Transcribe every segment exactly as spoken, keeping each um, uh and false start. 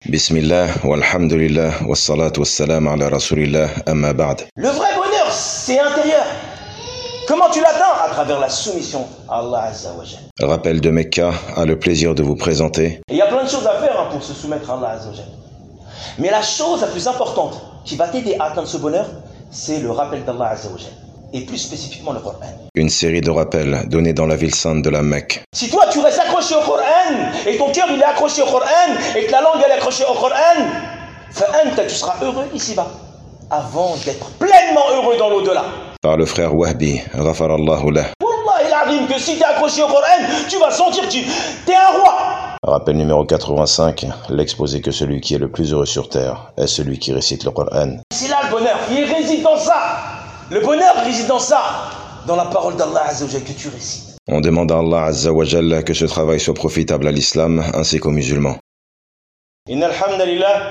Bismillah, walhamdulillah, wassalatu wassalam ala rasulillah, amma ba'd. Le vrai bonheur, c'est intérieur. Comment tu l'atteins? À travers la soumission à Allah Azza wa Jal. Rappel de Mecca a le plaisir de vous présenter. Et il y a plein de choses à faire hein, pour se soumettre à Allah Azza wa Jal. Mais la chose la plus importante qui va t'aider à atteindre ce bonheur, c'est le rappel d'Allah Azza wa Jal. Et plus spécifiquement le Coran. Une série de rappels donnés dans la ville sainte de la Mecque. Si toi tu restes accroché au Coran, et ton cœur il est accroché au Coran, et que la langue elle est accrochée au Coran, fa'anta, tu seras heureux ici-bas, avant d'être pleinement heureux dans l'au-delà. Par le frère Wahbi, ghafarallahu lah. Wallahi al-azim, que si tu es accroché au Coran, tu vas sentir que tu es un roi. Rappel numéro quatre-vingt-cinq, l'exposé que celui qui est le plus heureux sur terre est celui qui récite le Coran. C'est là le bonheur, il réside dans ça. Le bonheur réside dans ça, dans la parole d'Allah Azza wa Jal que tu récites. On demande à Allah Azza wa Jal que ce travail soit profitable à l'islam ainsi qu'aux musulmans. Inna alhamdulillah,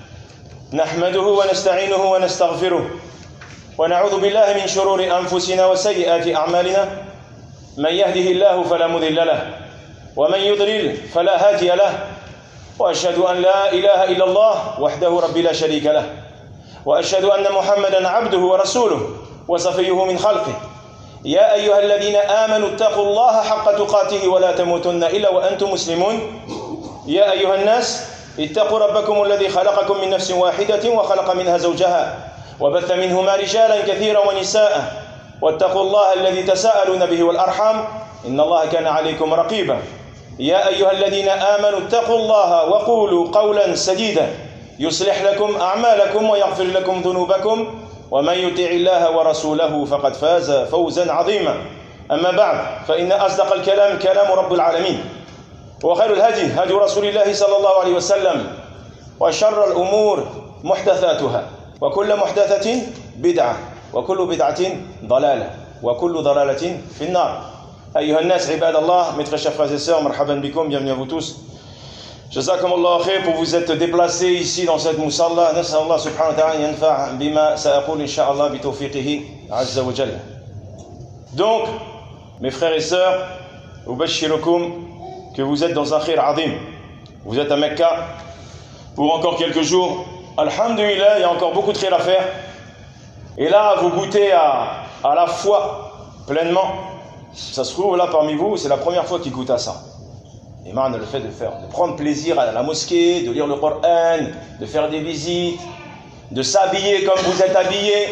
nahmaduhu wa nasta'inuhu wa nastaghfiruh, wa na'udhu billahi min shururi anfusina wa sayyiati a'malina, man yahdihillahu fala mudilla lahu, wa man yudlil fala hadiya lahu, wa ashhadu an la ilaha illa Allah wahdahu rabbi la sharika lahu, wa ashhadu anna Muhammadan 'abduhu wa rasuluhu wa safiyuhu min khalqihi. يا أيها الذين آمنوا اتقوا الله حق تقاته ولا تموتن إلا وأنتم مسلمون يا أيها الناس اتقوا ربكم الذي خلقكم من نفس واحدة وخلق منها زوجها وبث منهما رجالا كثيرا ونساء واتقوا الله الذي تساءلون به والأرحام إن الله كان عليكم رقيبا يا أيها الذين آمنوا اتقوا الله وقولوا قولا سديدا يصلح لكم أعمالكم ويغفر لكم ذنوبكم ومن يطع الله ورسوله فقد فاز فوزا عظيما أما بعد فإن أصدق الكلام كلام رب العالمين وخير الهدي هدي رسول الله صلى الله عليه وسلم وشر الأمور محدثاتها وكل محدثة بدعة وكل بدعة ضلالة وكل ضلالة في النار أيها الناس عباد الله mes très chers frères et sœurs مرحبا بكم bienvenue à vous tous. جزاكم الله خير pour vous être déplacés ici dans cette musalla. نسأل الله سبحانه وتعالى ينفع بما سأقول إن شاء الله بتوفيقه عز وجل. Donc, mes frères et sœurs, أبشركم que vous êtes dans un khir azim. Vous êtes à Mecca pour encore quelques jours. Alhamdulillah, il y a encore beaucoup de khir à faire. Et là, vous goûtez à, à la foi pleinement. Ça se trouve là parmi vous, c'est la première fois qu'ils goûtent à ça. Et man, le fait de faire, de prendre plaisir à la mosquée, de lire le Coran, de faire des visites, de s'habiller comme vous êtes habillés,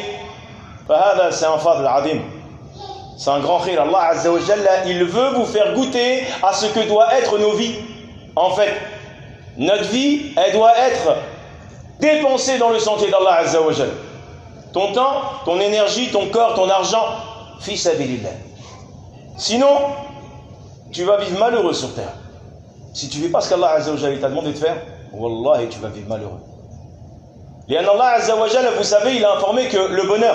c'est un fadl adim. C'est un grand khir. Allah Azza wa Jalla, il veut vous faire goûter à ce que doit être nos vies. En fait, notre vie, elle doit être dépensée dans le sentier d'Allah Azza wa Jalla. Ton temps, ton énergie, ton corps, ton argent, fi sabilillah. Sinon, tu vas vivre malheureux sur terre. Si tu ne fais pas ce qu'Allah Azza wa Jalla t'a demandé de faire, Wallahi, tu vas vivre malheureux. Et Allah Azza wa Jalla, vous savez, il a informé que le bonheur,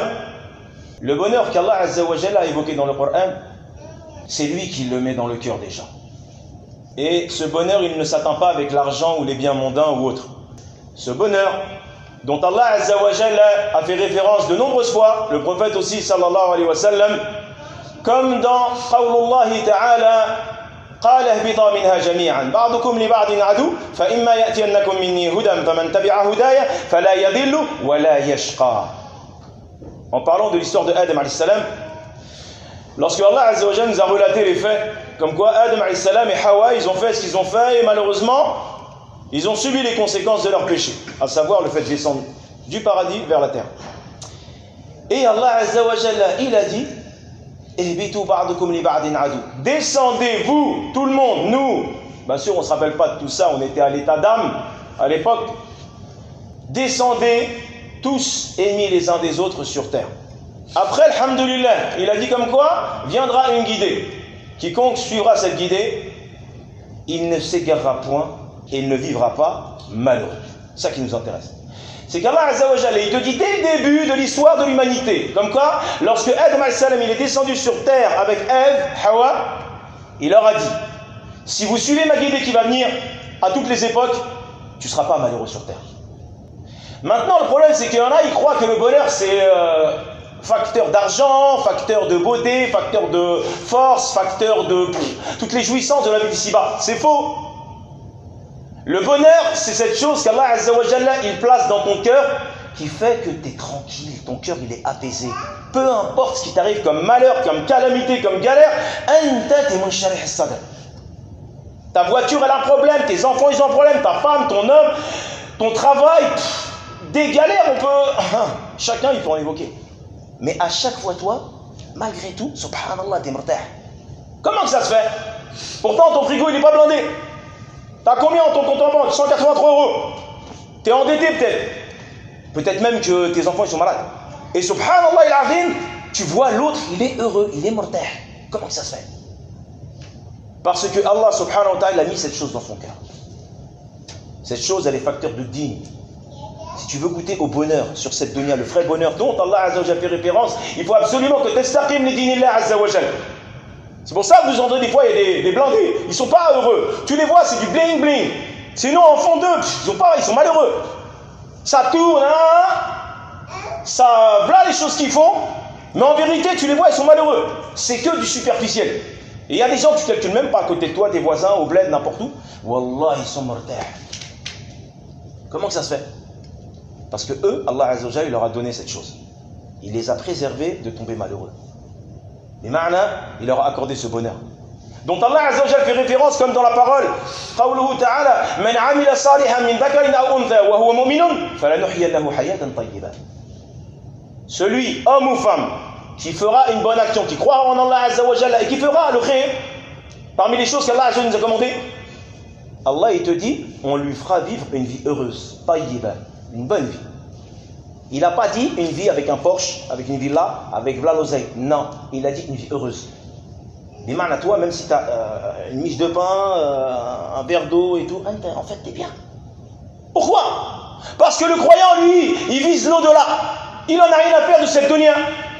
le bonheur qu'Allah Azza wa Jalla a évoqué dans le Coran, c'est lui qui le met dans le cœur des gens. Et ce bonheur, il ne s'atteint pas avec l'argent ou les biens mondains ou autres. Ce bonheur, dont Allah Azza wa Jalla a fait référence de nombreuses fois, le prophète aussi, sallallahu alayhi wa sallam, comme dans Qawlullahi ta'ala, قال اهبطا منها جميعا بعضكم لبعض عدو فإما يأتينكم مني هدى فمن تبع هدايا فلا يضل ولا يشقى. En parlant de l'histoire de Adam alayhi salam, lorsque Allah Azza wa Jalla nous a relaté les faits, comme quoi Adam alayhi salam et Hawa, ils ont fait ce qu'ils ont fait et malheureusement, ils ont subi les conséquences de leur péché, à savoir le fait de descendre du paradis vers la terre. Et Allah Azza wa Jalla, il a dit descendez vous, tout le monde, nous, bien sûr on ne se rappelle pas de tout ça, on était à l'état d'âme à l'époque, descendez tous ennemis les uns des autres sur terre. Après, alhamdulillah, il a dit comme quoi viendra une guidée, quiconque suivra cette guidée, il ne s'égarera point et il ne vivra pas malheureux. C'est ça qui nous intéresse. C'est qu'Allah Azza wa Jalla, il te dit dès le début de l'histoire de l'humanité, comme quoi, lorsque Adam alayhi salam, il est descendu sur terre avec Ève, Hawa, il leur a dit, si vous suivez ma guidée qui va venir à toutes les époques, tu ne seras pas malheureux sur terre. Maintenant, le problème, c'est qu'il y en a, ils croient que le bonheur, c'est euh, facteur d'argent, facteur de beauté, facteur de force, facteur de pff, toutes les jouissances de la vie d'ici-bas. C'est faux. Le bonheur, c'est cette chose qu'Allah Azza wa Jalla, il place dans ton cœur, qui fait que tu es tranquille, ton cœur il est apaisé. Peu importe ce qui t'arrive comme malheur, comme calamité, comme galère, ta voiture elle a un problème, tes enfants ils ont un problème, ta femme, ton homme, ton travail, pff, des galères, on peut... Chacun il peut en évoquer. Mais à chaque fois toi, malgré tout, subhanallah, t'es mortel. Comment que ça se fait? Pourtant ton frigo il n'est pas blindé. T'as combien en ton compte en banque? cent quatre-vingt-trois euros. T'es endetté peut-être. Peut-être même que tes enfants ils sont malades. Et subhanallah il-azim, tu vois l'autre, il est heureux, il est mortel. Comment que ça se fait? Parce que Allah subhanahu wa ta'ala a mis cette chose dans son cœur. Cette chose, elle est facteur de dîne. Si tu veux goûter au bonheur sur cette dunya, le vrai bonheur dont Allah Azza wa Jalla fait référence, il faut absolument que testaqim li dinillah Azza wa Jalla. C'est pour ça que vous entendez des fois, il y a des, des blindés, ils ne sont pas heureux. Tu les vois, c'est du bling bling. Sinon, en fond d'eux, ils sont pas, ils sont malheureux. Ça tourne, hein, ça, voilà les choses qu'ils font, mais en vérité, tu les vois, ils sont malheureux. C'est que du superficiel. Et il y a des gens, tu ne calcules même pas à côté de toi, tes voisins, au bled, n'importe où. Wallah, ils sont mortels. Comment que ça se fait? Parce que eux, Allah Azza wa Jalla, il leur a donné cette chose. Il les a préservés de tomber malheureux. Et ma'na, il leur a accordé ce bonheur. Donc Allah Azza wa Jalla fait référence comme dans la parole. Qawluhu ta'ala, man 'amila salihan min dhakarin aw untha wa huwa mu'minun falanuhyiyannahu hayatan tayyibah. Celui, homme ou femme, qui fera une bonne action, qui croira en Allah Azza wa Jalla et qui fera le khayr, parmi les choses qu'Allah Azza wa Jalla nous a commandées, Allah il te dit, on lui fera vivre une vie heureuse, tayyibah, une bonne vie. Il n'a pas dit une vie avec un Porsche, avec une villa, avec v'là l'oseille. Non, il a dit une vie heureuse. Mais à toi, même si tu as euh, une miche de pain, euh, un verre d'eau et tout, en fait, t'es bien. Pourquoi? Parce que le croyant, lui, il vise l'au-delà. Il n'en a rien à faire de cette dunya.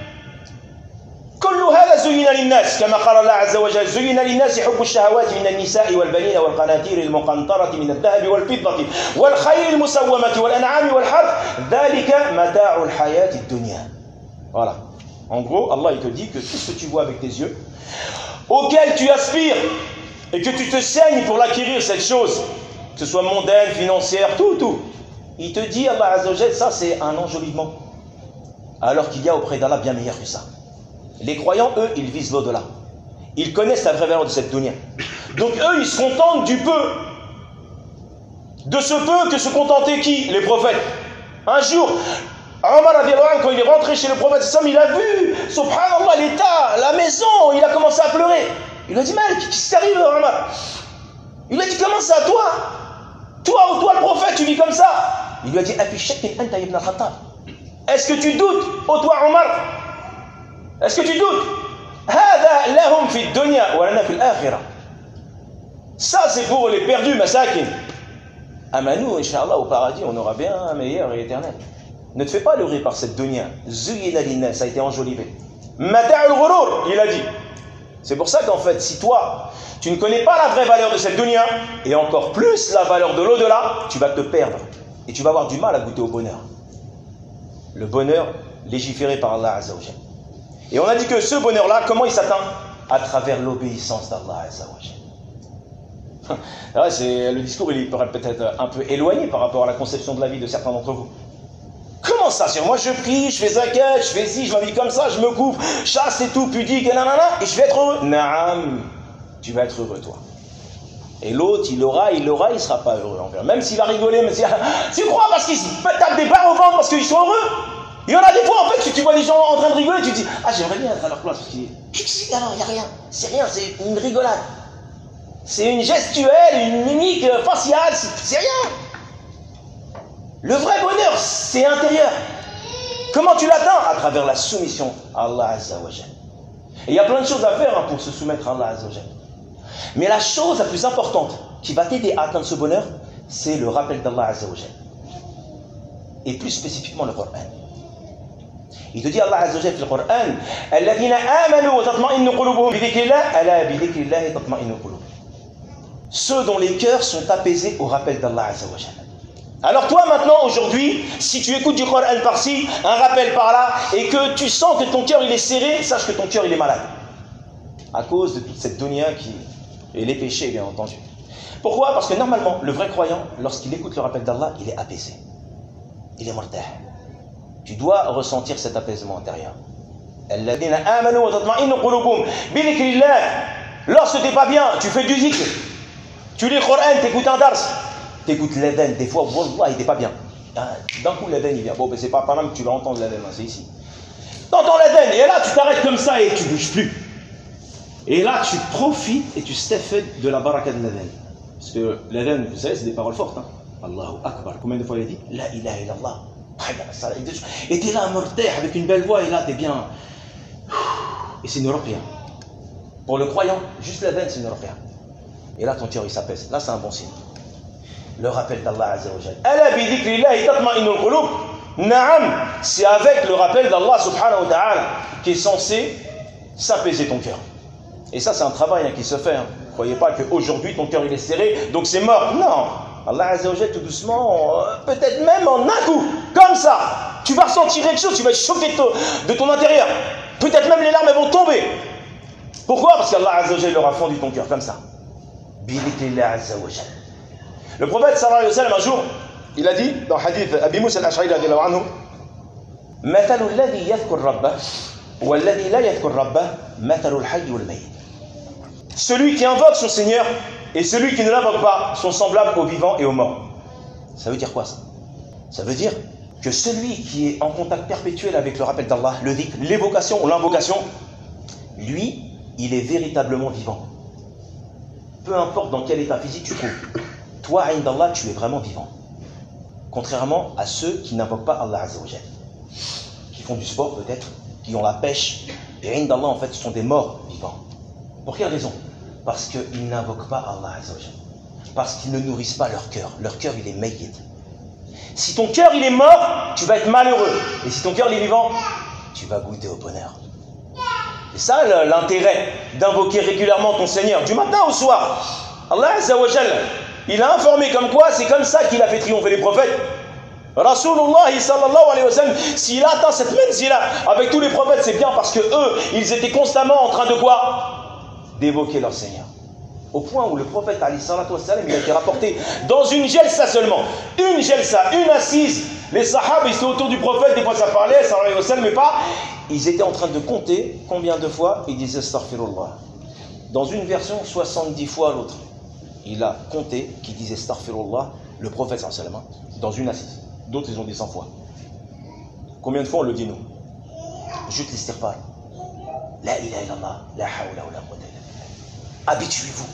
كل هذا زين للناس كما قال الله عز وجل زين للناس حب الشهوات من النساء والبنين والقناطير المقنطرة من الذهب والفضة والخيل المسومة والأنعام والحرث ذلك متاع الحياة الدنيا. Voilà. En gros, Allah il te dit que tout ce que tu vois avec tes yeux, auquel tu aspires et que tu te saignes pour l'acquérir cette chose, que ce soit mondaine, financière, tout, tout, il te dit, Allah Azza wa Jalla, ça c'est un enjolivement. Alors qu'il y a auprès d'Allah bien meilleur que ça. Les croyants, eux, ils visent l'au-delà. Ils connaissent la vraie valeur de cette dunya. Donc eux, ils se contentent du peu. De ce peu que se contentaient qui? Les prophètes. Un jour, Omar, quand il est rentré chez le prophète, il a vu, subhanallah, l'état, la maison, il a commencé à pleurer. Il lui a dit, Malik, qu'est-ce qui t'arrive, Omar? Il lui a dit, comment ça, toi? Toi ou toi, le prophète, tu vis comme ça? Il lui a dit, est-ce que tu doutes, ô toi, Omar? Est-ce que tu doutes? Ça c'est pour les perdus, masakin. Amanou, Inch'Allah, au paradis, on aura bien un meilleur et éternel. Ne te fais pas leurrer par cette dunya. Zuyina linnas, ça a été enjolivé. Mata'ul ghurur, il a dit. C'est pour ça qu'en fait, si toi, tu ne connais pas la vraie valeur de cette dunya, et encore plus la valeur de l'au-delà, tu vas te perdre. Et tu vas avoir du mal à goûter au bonheur. Le bonheur légiféré par Allah Azza wa Jalla. Et on a dit que ce bonheur-là, comment il s'atteint? À travers l'obéissance d'Allah Azza wa Jalla. Là, c'est, le discours, il pourrait peut-être un peu éloigné par rapport à la conception de la vie de certains d'entre vous. Comment ça? Moi, je prie, je fais zakat, je fais ci, je m'habille comme ça, je me couvre, chasse et tout, pudique, et nanana, et je vais être heureux. Naam, tu vas être heureux, toi. Et l'autre, il aura, il aura, il ne sera pas heureux envers. Même s'il va rigoler, mais tu crois parce qu'ils se tapent des barres au ventre parce qu'ils sont heureux? Il y en a des fois, en fait, que tu vois des gens en train de rigoler, tu te dis, ah, j'aimerais bien être à leur place. Parce que, alors, il n'y a rien. C'est rien, c'est une rigolade. C'est une gestuelle, une mimique faciale, c'est rien. Le vrai bonheur, c'est intérieur. Comment tu l'atteins? À travers la soumission à Allah Azza wa Jalla. Et il y a plein de choses à faire hein, pour se soumettre à Allah Azza wa Jalla. Mais la chose la plus importante qui va t'aider à atteindre ce bonheur, c'est le rappel d'Allah Azza wa Jalla. Et plus spécifiquement le Coran. Il te dit Allah Azza wa Jalla dans le Coran, alladhina amanu wa tatma'innu qulubuhum bi dhikrillah, ala bi dhikrillah tatma'innu qulub. Ceux dont les cœurs sont apaisés au rappel d'Allah Azza wa Jalla. Alors toi maintenant, aujourd'hui, si tu écoutes du Coran par-ci, un rappel par-là, et que tu sens que ton cœur il est serré, sache que ton cœur il est malade. À cause de toute cette dunya qui... et les péchés bien entendu. Pourquoi? Parce que normalement, le vrai croyant, lorsqu'il écoute le rappel d'Allah, il est apaisé. Il est mortel. Tu dois ressentir cet apaisement intérieur. Lorsque tu n'es pas bien, tu fais du zikr. Tu lis le Coran, tu écoutes un dars. Tu écoutes l'Adhan. Des fois, wallah, il n'est pas bien. D'un coup, l'Adhan, il vient. Bon, ben, c'est pas par là que tu vas entendre l'Adhan, c'est ici. Tu entends l'Adhan, et là, tu t'arrêtes comme ça et tu ne bouges plus. Et là, tu profites et tu steffes de la baraka de l'Adhan. Parce que l'Adhan, vous savez, c'est des paroles fortes. Hein. Allahu Akbar. Combien de fois il a dit? La ilaha illallah. Et tu es là, mortel, avec une belle voix, et là, tu es bien. Et c'est une ruqya. Pour le croyant, juste l'Adhan, c'est une ruqya. Et là, ton cœur, il s'apaise. Là, c'est un bon signe. Le rappel d'Allah Azza wa Jal. Ala bi dhikrillahi tatma'innul qulub. Naam, c'est avec le rappel d'Allah subhanahu wa ta'ala qui est censé s'apaiser ton cœur. Et ça, c'est un travail hein, qui se fait. Hein. Ne croyez pas qu'aujourd'hui, ton cœur, il est serré, donc c'est mort. Non. Allah Azza wa Jal, tout doucement, euh, peut-être même en un coup, comme ça, tu vas ressentir quelque chose, tu vas être choqué de ton, de ton intérieur. Peut-être même les larmes, elles vont tomber. Pourquoi? Parce qu'Allah Azza wa Jal leur a fondu ton cœur, comme ça. Bi-dhikrillah Azza wa Jal. Le prophète sallallahu alayhi wa sallam, un jour, il a dit, dans le hadith Abi Moussa al-Ash'ari radiyallahu anhu, مثل الذي يذكر ربه والذي لا يذكر ربه مثل الحي والميت. Celui qui invoque son Seigneur et celui qui ne l'invoque pas sont semblables aux vivants et aux morts. Ça veut dire quoi ça? Ça veut dire que celui qui est en contact perpétuel avec le rappel d'Allah, le dhikr, l'évocation ou l'invocation, lui, il est véritablement vivant. Peu importe dans quel état physique tu trouves, toi, Aïn d'Allah, tu es vraiment vivant. Contrairement à ceux qui n'invoquent pas Allah Azza wa Jal, qui font du sport peut-être, qui ont la pêche, et Aïn d'Allah, en fait, ce sont des morts vivants. Pour quelle raison? Parce qu'ils n'invoquent pas Allah Azza wa Jal. Parce qu'ils ne nourrissent pas leur cœur. Leur cœur, il est mayyit. Si ton cœur, il est mort, tu vas être malheureux. Et si ton cœur, il est vivant, tu vas goûter au bonheur. C'est ça l'intérêt d'invoquer régulièrement ton Seigneur, du matin au soir. Allah Azza wa Jal, il a informé comme quoi c'est comme ça qu'il a fait triompher les prophètes. Rasulullah sallallahu alayhi wa sallam, s'il a atteint cette manzila avec tous les prophètes, c'est bien parce que eux, ils étaient constamment en train de quoi? D'évoquer leur Seigneur. Au point où le prophète alayhi salatu wa sallam, il a été rapporté dans une jelsa seulement. Une jelsa, une assise. Les sahaba, ils étaient autour du prophète, des fois ça parlait, sallallahu alayhi wa sallam, mais pas. Ils étaient en train de compter combien de fois ils disaient astaghfirullah. Dans une version, soixante-dix fois l'autre. Il a compté qui disait astaghfirullah, le prophète sallallahu alayhi wa sallam, dans une assise. D'autres, ils ont dit cent fois. Combien de fois on le dit nous? Juste l'istighfar. La ilaha illallah, la hawla wa la quwwata illa billah. Habituez-vous.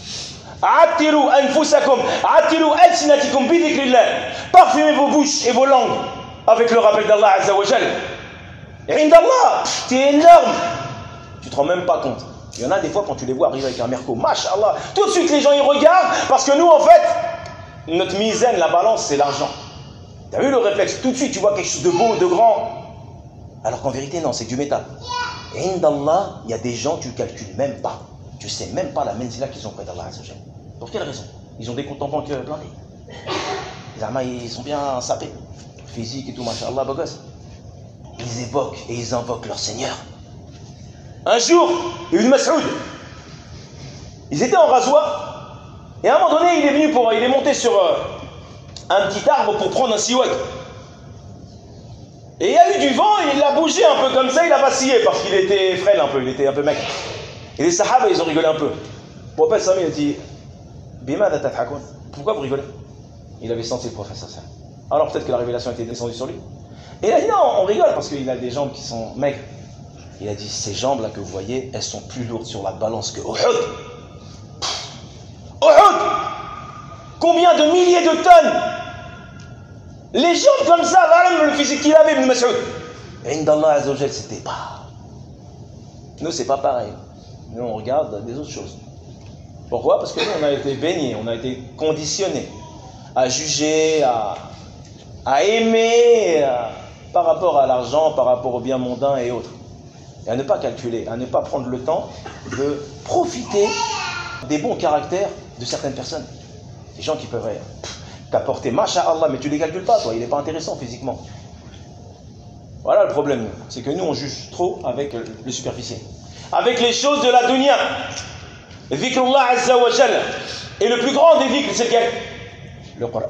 Attiru anfusakum, attiru alsinatikum bi dhikrillah. Parfumez vos bouches et vos langues avec le rappel d'Allah Azza wa Jal. Et indallah, t'es énorme. Tu te rends même pas compte. Il y en a des fois quand tu les vois arriver avec un merco, mashallah, tout de suite les gens ils regardent parce que nous en fait, notre misaine, la balance, c'est l'argent. Tu as vu le réflexe? Tout de suite tu vois quelque chose de beau, de grand. Alors qu'en vérité non, c'est du métal. Et indallah, il y a des gens tu ne calcules même pas. Tu ne sais même pas la menzila qu'ils ont près d'Allah Azza wa Jal. Pour quelle raison? Ils ont des comptes en banque blindés. Les armes, ils sont bien sapés. Physique et tout, mashallah, beau gosse. Ils évoquent et ils invoquent leur Seigneur. Un jour, Ibn Mas'ud, ils étaient en rasoir. Et à un moment donné, il est venu pour, il est monté sur euh, un petit arbre pour prendre un siwak. Et il y a eu du vent, et il a bougé un peu comme ça, il a vacillé parce qu'il était frêle un peu, il était un peu mec. Et les sahaba, ils ont rigolé un peu. Le prophète Sami a dit, Bimada tathakoun, pourquoi vous rigolez? Il avait senti le prophète Sassan. Alors peut-être que la révélation était descendue sur lui. Et il a dit non, on rigole parce qu'il a des jambes qui sont maigres. Il a dit, ces jambes-là que vous voyez, elles sont plus lourdes sur la balance que Uhud. Uhud! Combien de milliers de tonnes? Les jambes comme ça, là, le physique qu'il avait, Ibn Mas'ud. Et Indallah Azza wa Jal, c'était pas. Nous, c'est pas pareil. Nous, on regarde des autres choses. Pourquoi? Parce que nous, on a été baignés, on a été conditionnés à juger, à, à aimer à, par rapport à l'argent, par rapport au bien mondain et autres. Et à ne pas calculer, à ne pas prendre le temps de profiter des bons caractères de certaines personnes. Des gens qui peuvent t'apporter, masha'Allah, mais tu ne les calcules pas, toi, il n'est pas intéressant physiquement. Voilà le problème, c'est que nous, on juge trop avec le superficiel. Avec les choses de la dunya. Dhikrullah Azza wa Jal. Et le plus grand des dhikrs, c'est lequel? Le Coran.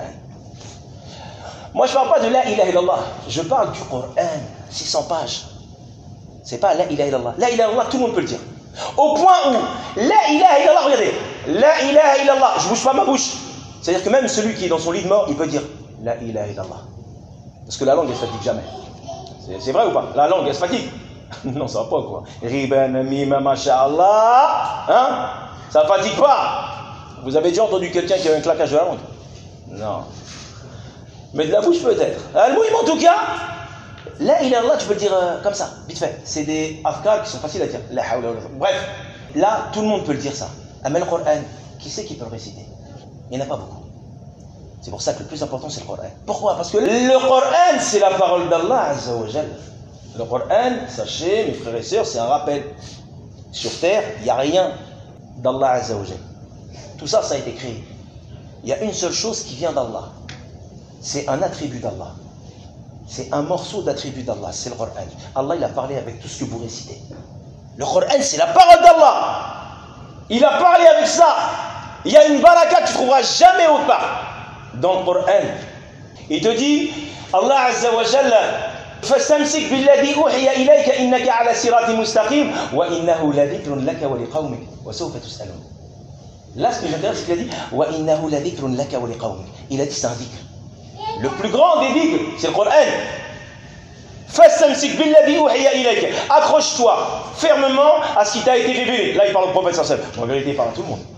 Moi, je ne parle pas de la ilaha illallah. Je parle du Coran. six cents pages. C'est pas la ilaha illallah. La ilaha illallah, tout le monde peut le dire. Au point où la ilaha illallah, regardez, la ilaha illallah, je ne bouge pas ma bouche. C'est-à-dire que même celui qui est dans son lit de mort, il peut dire la ilaha illallah. Parce que la langue, elle ne se fatigue jamais. C'est vrai ou pas? La langue, elle se fatigue? Non, ça va pas quoi. Riban, mima, masha'Allah. Hein? Ça ne fatigue pas. Vous avez déjà entendu quelqu'un qui a un claquage de la langue? Non. Mais de la bouche peut-être. Al-Mouhim en tout cas, la ilaha illallah, tu peux le dire euh, comme ça, vite fait. C'est des afkars qui sont faciles à dire. La hawla wa la quwwata. Bref, là, tout le monde peut le dire ça. Amen le Coran, qui c'est qui peut le réciter? Il n'y en a pas beaucoup. C'est pour ça que le plus important, c'est le Coran. Pourquoi? Parce que le Coran, c'est la parole d'Allah Azza wa Jal. Le Coran, sachez, mes frères et sœurs, c'est un rappel. Sur terre, il n'y a rien d'Allah Azza wa Jal. Tout ça, ça a été créé. Il y a une seule chose qui vient d'Allah. C'est un attribut d'Allah. C'est un morceau d'attribut d'Allah. C'est le Coran. Allah, il a parlé avec tout ce que vous récitez. Le Coran, c'est la parole d'Allah. Il a parlé avec ça. Il y a une baraka que tu ne trouveras jamais autre part. Dans le Coran, il te dit, Allah Azza wa Jalla, فَاسْتَمْسِكْ بِالَّذِي أُوحِيَ إِلَيْكَ إِنَّكَ عَلَى صِرَاطٍ مُسْتَقِيمٍ وَإِنَّهُ لَذِكْرٌ لَكَ وَلِقَوْمِكَ وَسَوْفَ تُسْأَلُونَ. Là, ce qui m'intéresse, c'est qu'il a dit وَإِنَّهُ لَذِكْرٌ لَكَ وَلِقَوْمِكَ. Il a dit c'est un dhikr. Le plus grand des dhikrs, c'est le Coran. فَاسْتَمْسِكْ بِالَّذِي أُوحِيَ إِلَيْكَ. Accroche-toi fermement à ce qui t'a été révélé. Là, il parle au prophète sallallahu alayhi wa sallam. En vérité, il parle à tout le monde.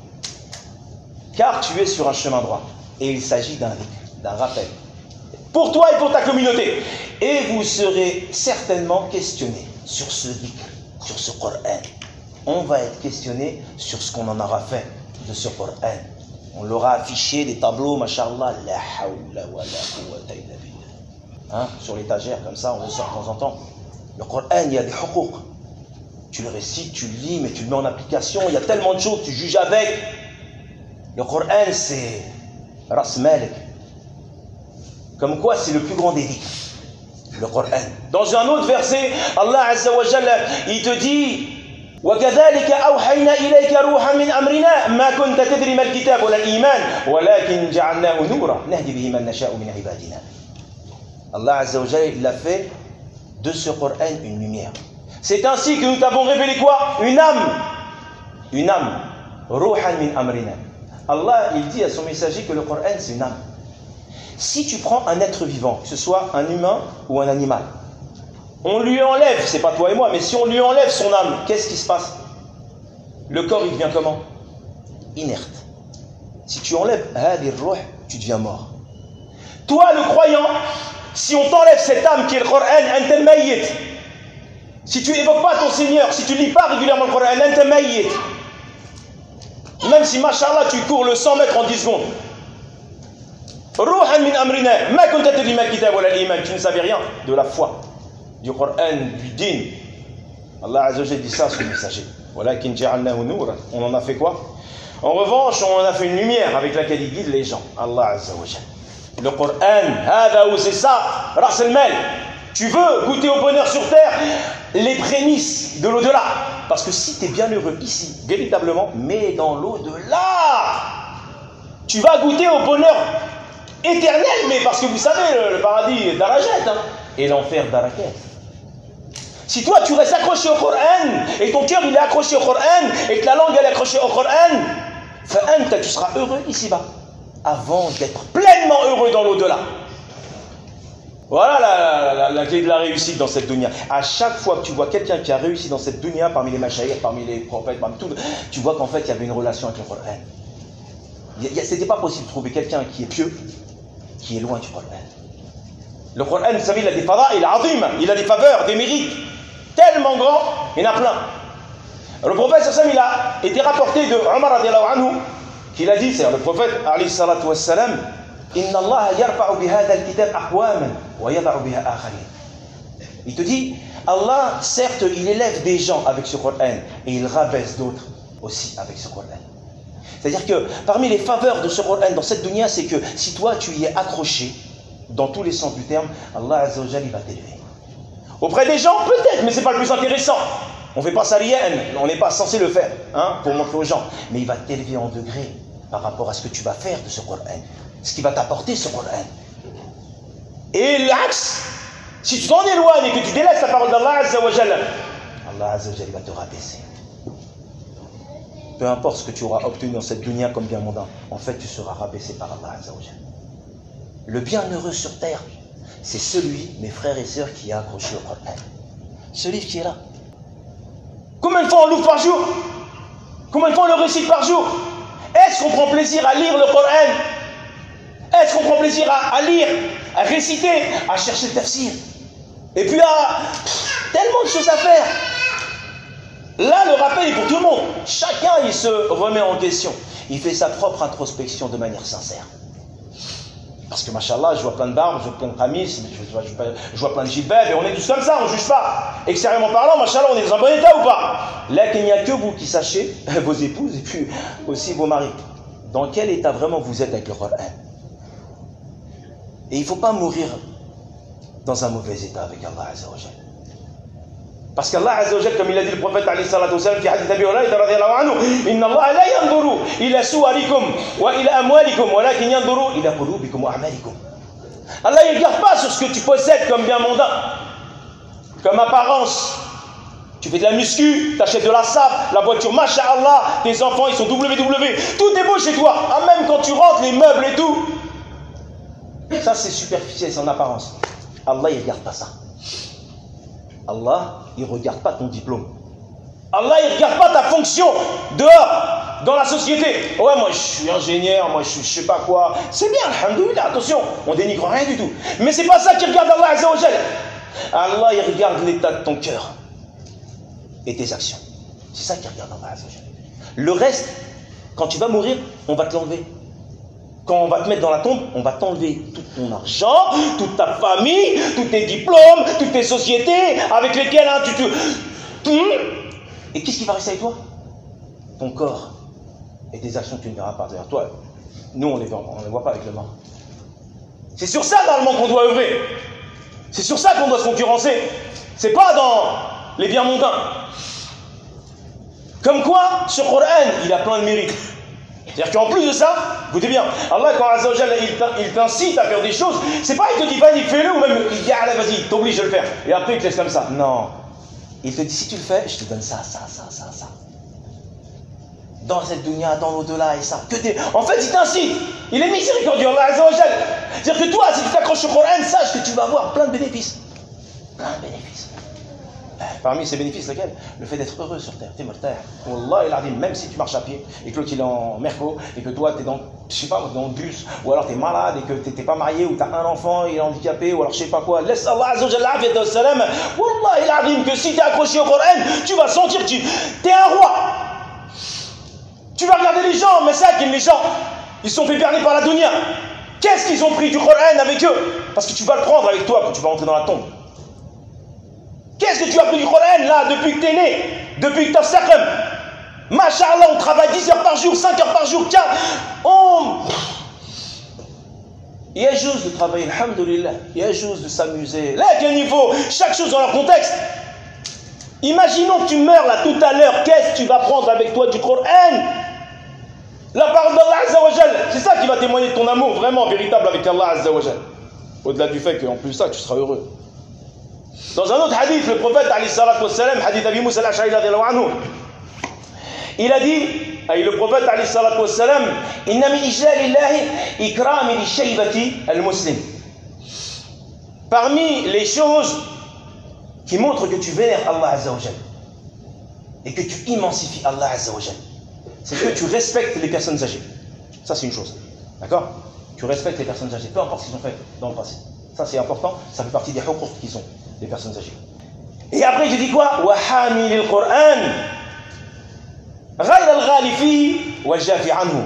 Car tu es sur un chemin droit. Et il s'agit d'un dhikr, d'un rappel. Pour toi et pour ta communauté. Et vous serez certainement questionné sur ce dhikr, sur ce Coran. On va être questionné sur ce qu'on en aura fait de ce Coran. On l'aura affiché, des tableaux, mashallah, la hawla wa la quwwata illa billah. Hein, sur l'étagère, comme ça, on le sort de temps en temps. Le Coran, il y a des huquq. Tu le récites, tu le lis, mais tu le mets en application. Il y a tellement de choses, tu juges avec. Le Coran, c'est Ras Malik. Comme quoi, c'est le plus grand des dhikrs. Le Coran. Dans un autre verset, Allah Azza wa Jalla, il te dit وَكَذَلِكَ أَوْحَيْنَا إِلَيْكَ رُوحًا مِنْ أَمْرِنَا مَا كُنْتَ تَدْرِي مَا الْكِتَابُ وَلَا الْإِيمَانُ وَلَكِنْ جَعَلْنَاهُ نُورًا نَهْدِي بِهِ مَن نَشَاءُ مِنْ عِبَادِنَا. Allah Azza wa Jalla, il a fait de ce Coran une lumière. C'est ainsi que nous t'avons révélé quoi? Une âme. Une âme. Ruhan min amrina. Allah, il dit à son messager que le Coran, c'est une âme. Si tu prends un être vivant, que ce soit un humain ou un animal, on lui enlève, c'est pas toi et moi, mais si on lui enlève son âme, qu'est-ce qui se passe? Le corps, il devient comment? Inerte. Si tu enlèves hadi ruh, tu deviens mort. Toi, le croyant, si on t'enlève cette âme qui est le Coran, anta mayyit. Si tu évoques pas ton Seigneur, si tu lis pas régulièrement le Coran, anta mayyit. Même si, mashallah, tu cours le cent mètres en dix secondes. Ruhan min amrina, ma kunta tadri mal kitab wala al-iman. Tu ne savais rien de la foi, du Coran, du din. Allah Azza wa Jalla dit ça à son messager. Walakin ja'alnahu nuran. On en a fait quoi? En revanche, on en a fait une lumière avec laquelle il guide les gens. Allah Azza wa Jalla. Le Coran, hada ou c'est ça, ras al-mal. Tu veux goûter au bonheur sur terre, les prémices de l'au-delà. Parce que si tu es bien heureux ici, véritablement, mais dans l'au-delà, tu vas goûter au bonheur éternel, mais parce que vous savez, le, le paradis est d'Arajet, hein, et l'enfer d'Araket. Si toi tu restes accroché au Coran, et ton cœur il est accroché au Coran, et que la langue elle est accrochée au Coran, fa'anta, tu seras heureux ici-bas, avant d'être pleinement heureux dans l'au-delà. Voilà la, la, la clé de la réussite dans cette dunya. À chaque fois que tu vois quelqu'un qui a réussi dans cette dunya, parmi les machaïrs, parmi les prophètes, parmi tout, tu vois qu'en fait il y avait une relation avec le Coran. C'était pas possible de trouver quelqu'un qui est pieux, qui est loin du Coran. Le Coran, vous savez, il a des fada'il azim, il a des faveurs, des mérites tellement grands, il y en a plein. Le prophète sallallahu alayhi wa sallam, il a été rapporté de Omar radiallahu anhu, qu'il a dit, c'est le prophète alayhi salatu wa salam, Inna Allah yarfa'u bihadha al-kitab aqwaman wa yada'u biha akharin. Il te dit, Allah, certes, il élève des gens avec ce Coran et il rabaisse d'autres aussi avec ce Coran. C'est-à-dire que parmi les faveurs de ce Coran dans cette dunya, c'est que si toi tu y es accroché, dans tous les sens du terme, Allah Azza wa Jalla va t'élever. Auprès des gens, peut-être, mais ce n'est pas le plus intéressant. On ne fait pas ça rien, on n'est pas censé le faire, hein, pour montrer aux gens. Mais il va t'élever en degré. par rapport à ce que tu vas faire de ce Coran, ce qui va t'apporter ce Coran. Et l'axe, si tu t'en éloignes et que tu délaisses la parole d'Allah Azza wa Jalla, Allah Azza wa Jalla va te rabaisser. Peu importe ce que tu auras obtenu dans cette dunya comme bien mondain, en fait tu seras rabaissé par Allah Azza wa Jalla. Le bienheureux sur terre, c'est celui, mes frères et sœurs, qui a accroché au Coran. Ce livre qui est là. Combien de fois on l'ouvre par jour? Combien de fois on le récite par jour? Est-ce qu'on prend plaisir à lire le Coran? Est-ce qu'on prend plaisir à, à lire, à réciter, à chercher le tafsir? Et puis à pff, tellement de choses à faire. Là, le rappel est pour tout le monde. Chacun, il se remet en question. Il fait sa propre introspection de manière sincère. Parce que, machallah, je vois plein de barbes, je vois plein de pramis, je vois, je vois, je vois plein de gibets, et on est tous comme ça, on ne juge pas. Extérieurement parlant, machallah, on est dans un bon état ou pas? Là, qu'il n'y a que vous qui sachez, vos épouses, et puis aussi vos maris, dans quel état vraiment vous êtes avec le Coran. Et il ne faut pas mourir dans un mauvais état avec Allah Azza wa Jalla. Parce qu'Allah Azza wa Jalla, comme il a dit le prophète alayhi salatu wa sallam, qui a dit Abi Hurayra radiyallahu anhu, Inna Allah la yanzuru ila suwarikum wa ila amwalikum, walakin yanzuru ila qulubikum wa a'malikum. Allah ne regarde pas sur ce que tu possèdes comme bien mondain, comme apparence. Tu fais de la muscu, tu achètes de la sape, la voiture, masha'Allah, tes enfants ils sont W W, tout est beau chez toi. Ah, même quand tu rentres, les meubles et tout. Ça c'est superficiel, c'est en apparence. Allah il ne regarde pas ça. Allah, il ne regarde pas ton diplôme. Allah, il ne regarde pas ta fonction dehors, dans la société. Ouais, moi je suis ingénieur, moi je suis je sais pas quoi. C'est bien, alhamdoulilah, attention, on dénigre rien du tout. Mais c'est pas ça qu'il regarde Allah Azza wa Jalla. Allah, il regarde l'état de ton cœur et tes actions. C'est ça qu'il regarde Allah Azza wa Jalla. Le reste, quand tu vas mourir, on va te l'enlever. Quand on va te mettre dans la tombe, on va t'enlever tout ton argent, toute ta famille, tous tes diplômes, toutes tes sociétés avec lesquelles hein, tu te... Et qu'est-ce qui va rester avec toi? Ton corps et tes actions que tu ne verras pas. D'ailleurs, toi, nous, on ne les voit, on les voit pas avec le mort. C'est sur ça, normalement, qu'on doit œuvrer. C'est sur ça qu'on doit se concurrencer. C'est pas dans les biens mondains. Comme quoi, ce Coran, il a plein de mérites. C'est-à-dire qu'en plus de ça, écoutez bien, Allah quand Azza wa Jalla il t'incite à faire des choses, c'est pas il te dit vas-y fais-le ou même il dit allez vas-y, t'oblige de le faire et après il te laisse comme ça. Non, il te dit si tu le fais, je te donne ça, ça, ça, ça, ça. Dans cette dunya, dans l'au-delà et ça. Que des... En fait, il t'incite, il est miséricordieux, Allah Azza wa Jalla. C'est-à-dire que toi, si tu t'accroches au Coran, sache que tu vas avoir plein de bénéfices. Plein de bénéfices. Parmi ces bénéfices, lesquels? Le fait d'être heureux sur terre. T'es mortel. Wallah il a dit, même si tu marches à pied et que l'autre il est en merco et que toi t'es dans, je sais pas, dans le bus ou alors t'es malade et que t'es pas marié ou t'as un enfant, il est handicapé ou alors je sais pas quoi. Laisse Allah Azza wa Jalla wa salam. Wallah il a dit que si t'es accroché au Coran, tu vas sentir que tu es un roi. Tu vas regarder les gens, mais ça, les gens, ils sont fait berner par la dunya. Qu'est-ce qu'ils ont pris du Coran avec eux? Parce que tu vas le prendre avec toi quand tu vas rentrer dans la tombe. Qu'est-ce que tu as pris du Coran là depuis que tu es né, depuis que tu as saqam? Masha'Allah, on travaille dix heures par jour, cinq heures par jour, quatre. On... Il y a juste de travailler, alhamdoulilah. Il y a juste de s'amuser. Là, à quel niveau? Chaque chose dans leur contexte. Imaginons que tu meurs là tout à l'heure. Qu'est-ce que tu vas prendre avec toi du Coran? La parole d'Allah Azza wa Jalla. C'est ça qui va témoigner de ton amour vraiment véritable avec Allah Azza wa Jalla. Au-delà du fait qu'en plus de ça, tu seras heureux. Dans un autre hadith, le prophète alayhi salatu wa salam, hadith Abi Moussa al-Ash'ari radiyallahu anhu, il a dit, et le prophète alayhi salatu wa salam, inna min ijlalillahi ikrami li shaybati al-muslim. Parmi les choses qui montrent que tu vénères Allah Azza wa Jalla et que tu immensifies Allah Azza wa Jalla, c'est que tu respectes les personnes âgées. Ça c'est une chose, d'accord? Tu respectes les personnes âgées, peu importe ce qu'ils ont fait dans le passé. Ça c'est important, ça fait partie des huquq qu'ils ont, les personnes âgées. Et après je dis quoi? Wa hamil al-Qur'an ghayr al-ghali fihi wa jafi anhu.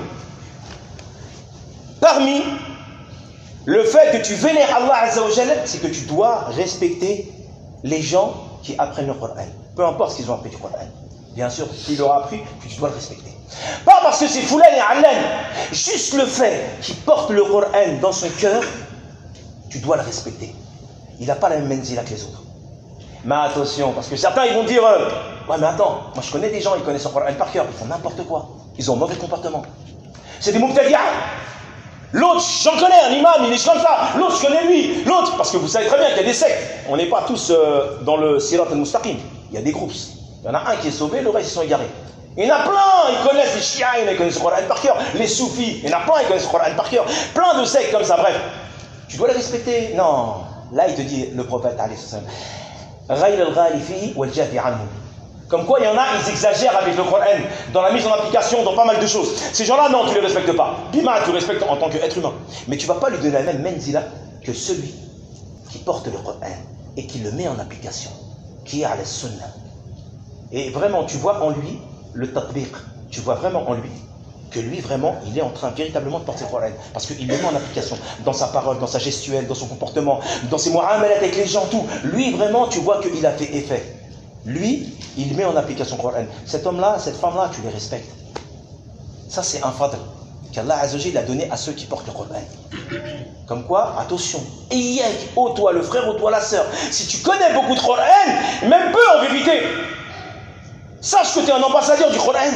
Parmi le fait que tu vénères Allah Azza wa Jalla, c'est que tu dois respecter les gens qui apprennent le Coran. Peu importe ce qu'ils ont appris du Coran. Bien sûr, il leur a appris que tu dois le respecter. Pas parce que c'est Foulan et Allan. Juste le fait qu'il porte le Coran dans son cœur, tu dois le respecter. Il n'a pas la même menzila que les autres. Mais attention, parce que certains ils vont dire euh, ouais mais attends, moi je connais des gens, ils connaissent le Coran par cœur, ils font n'importe quoi. Ils ont un mauvais comportement. C'est des mubtadi'a. L'autre, j'en connais, un imam, il est comme ça. L'autre, je connais lui. L'autre, parce que vous savez très bien qu'il y a des sectes. On n'est pas tous euh, dans le sirat al-mustaqim. Il y a des groupes. Il y en a un qui est sauvé, le reste, ils sont égarés. Il y en a plein, ils connaissent les chiites, ils connaissent le Coran par cœur. Les soufis, il y en a plein, ils connaissent le Coran par cœur. Plein de sectes comme ça, bref. Tu dois les respecter. Non. Là, il te dit, le prophète, alayhi salam, ghayr al-ghali fihi wal jafi anhu. Comme quoi, il y en a, ils exagèrent avec le Coran, dans la mise en application, dans pas mal de choses. Ces gens-là, non, tu ne les respectes pas. Bima, tu les respectes en tant qu'être humain. Mais tu ne vas pas lui donner la même menzila que celui qui porte le Coran et qui le met en application, qui est à la sunna. Et vraiment, tu vois en lui le tatbiq. Tu vois vraiment en lui que lui, vraiment, il est en train véritablement de porter le Coran. Parce qu'il le met en application dans sa parole, dans sa gestuelle, dans son comportement, dans ses mu'amalat avec les gens, tout. Lui, vraiment, tu vois qu'il a fait effet. Lui, il met en application le Coran. Cet homme-là, cette femme-là, tu les respectes. Ça, c'est un fadl qu'Allah Azza wa Jalla a donné à ceux qui portent le Coran. Comme quoi, attention, et ô toi le frère, ô toi la sœur, si tu connais beaucoup de Coran, même peu en vérité, sache que tu es un ambassadeur du Coran.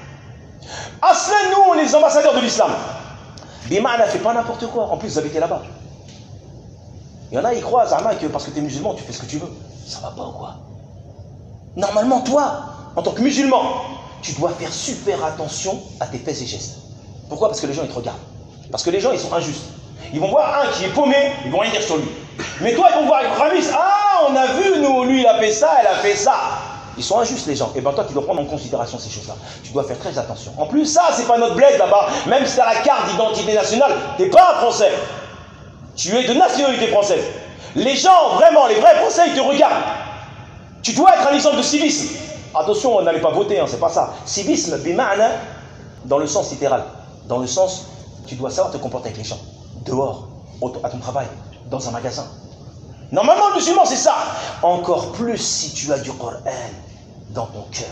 Aslan, nous, on est les ambassadeurs de l'islam. Bima'na, fais pas n'importe quoi. En plus, vous habitez là-bas. Il y en a, ils croient, Zama, que parce que tu es musulman, tu fais ce que tu veux. Ça va pas ou quoi? Normalement, toi, en tant que musulman, tu dois faire super attention à tes faits et gestes. Pourquoi? Parce que les gens, ils te regardent. Parce que les gens, ils sont injustes. Ils vont voir un qui est paumé, ils vont rien dire sur lui. Mais toi, ils vont voir Ramis, ah, on a vu, nous, lui, il a fait ça, elle a fait ça. Ils sont injustes, les gens. Et bien toi, tu dois prendre en considération ces choses-là. Tu dois faire très attention. En plus, ça, c'est pas notre bled là-bas. Même si tu as la carte d'identité nationale, tu n'es pas un Français. Tu es de nationalité française. Les gens, vraiment, les vrais Français, ils te regardent. Tu dois être un exemple de civisme. Attention, on n'allait pas voter, hein, c'est pas ça. Civisme, bima'na, dans le sens littéral. Dans le sens, tu dois savoir te comporter avec les gens. Dehors, à ton travail, dans un magasin. Normalement, le musulman, c'est ça. Encore plus si tu as du Coran dans ton cœur.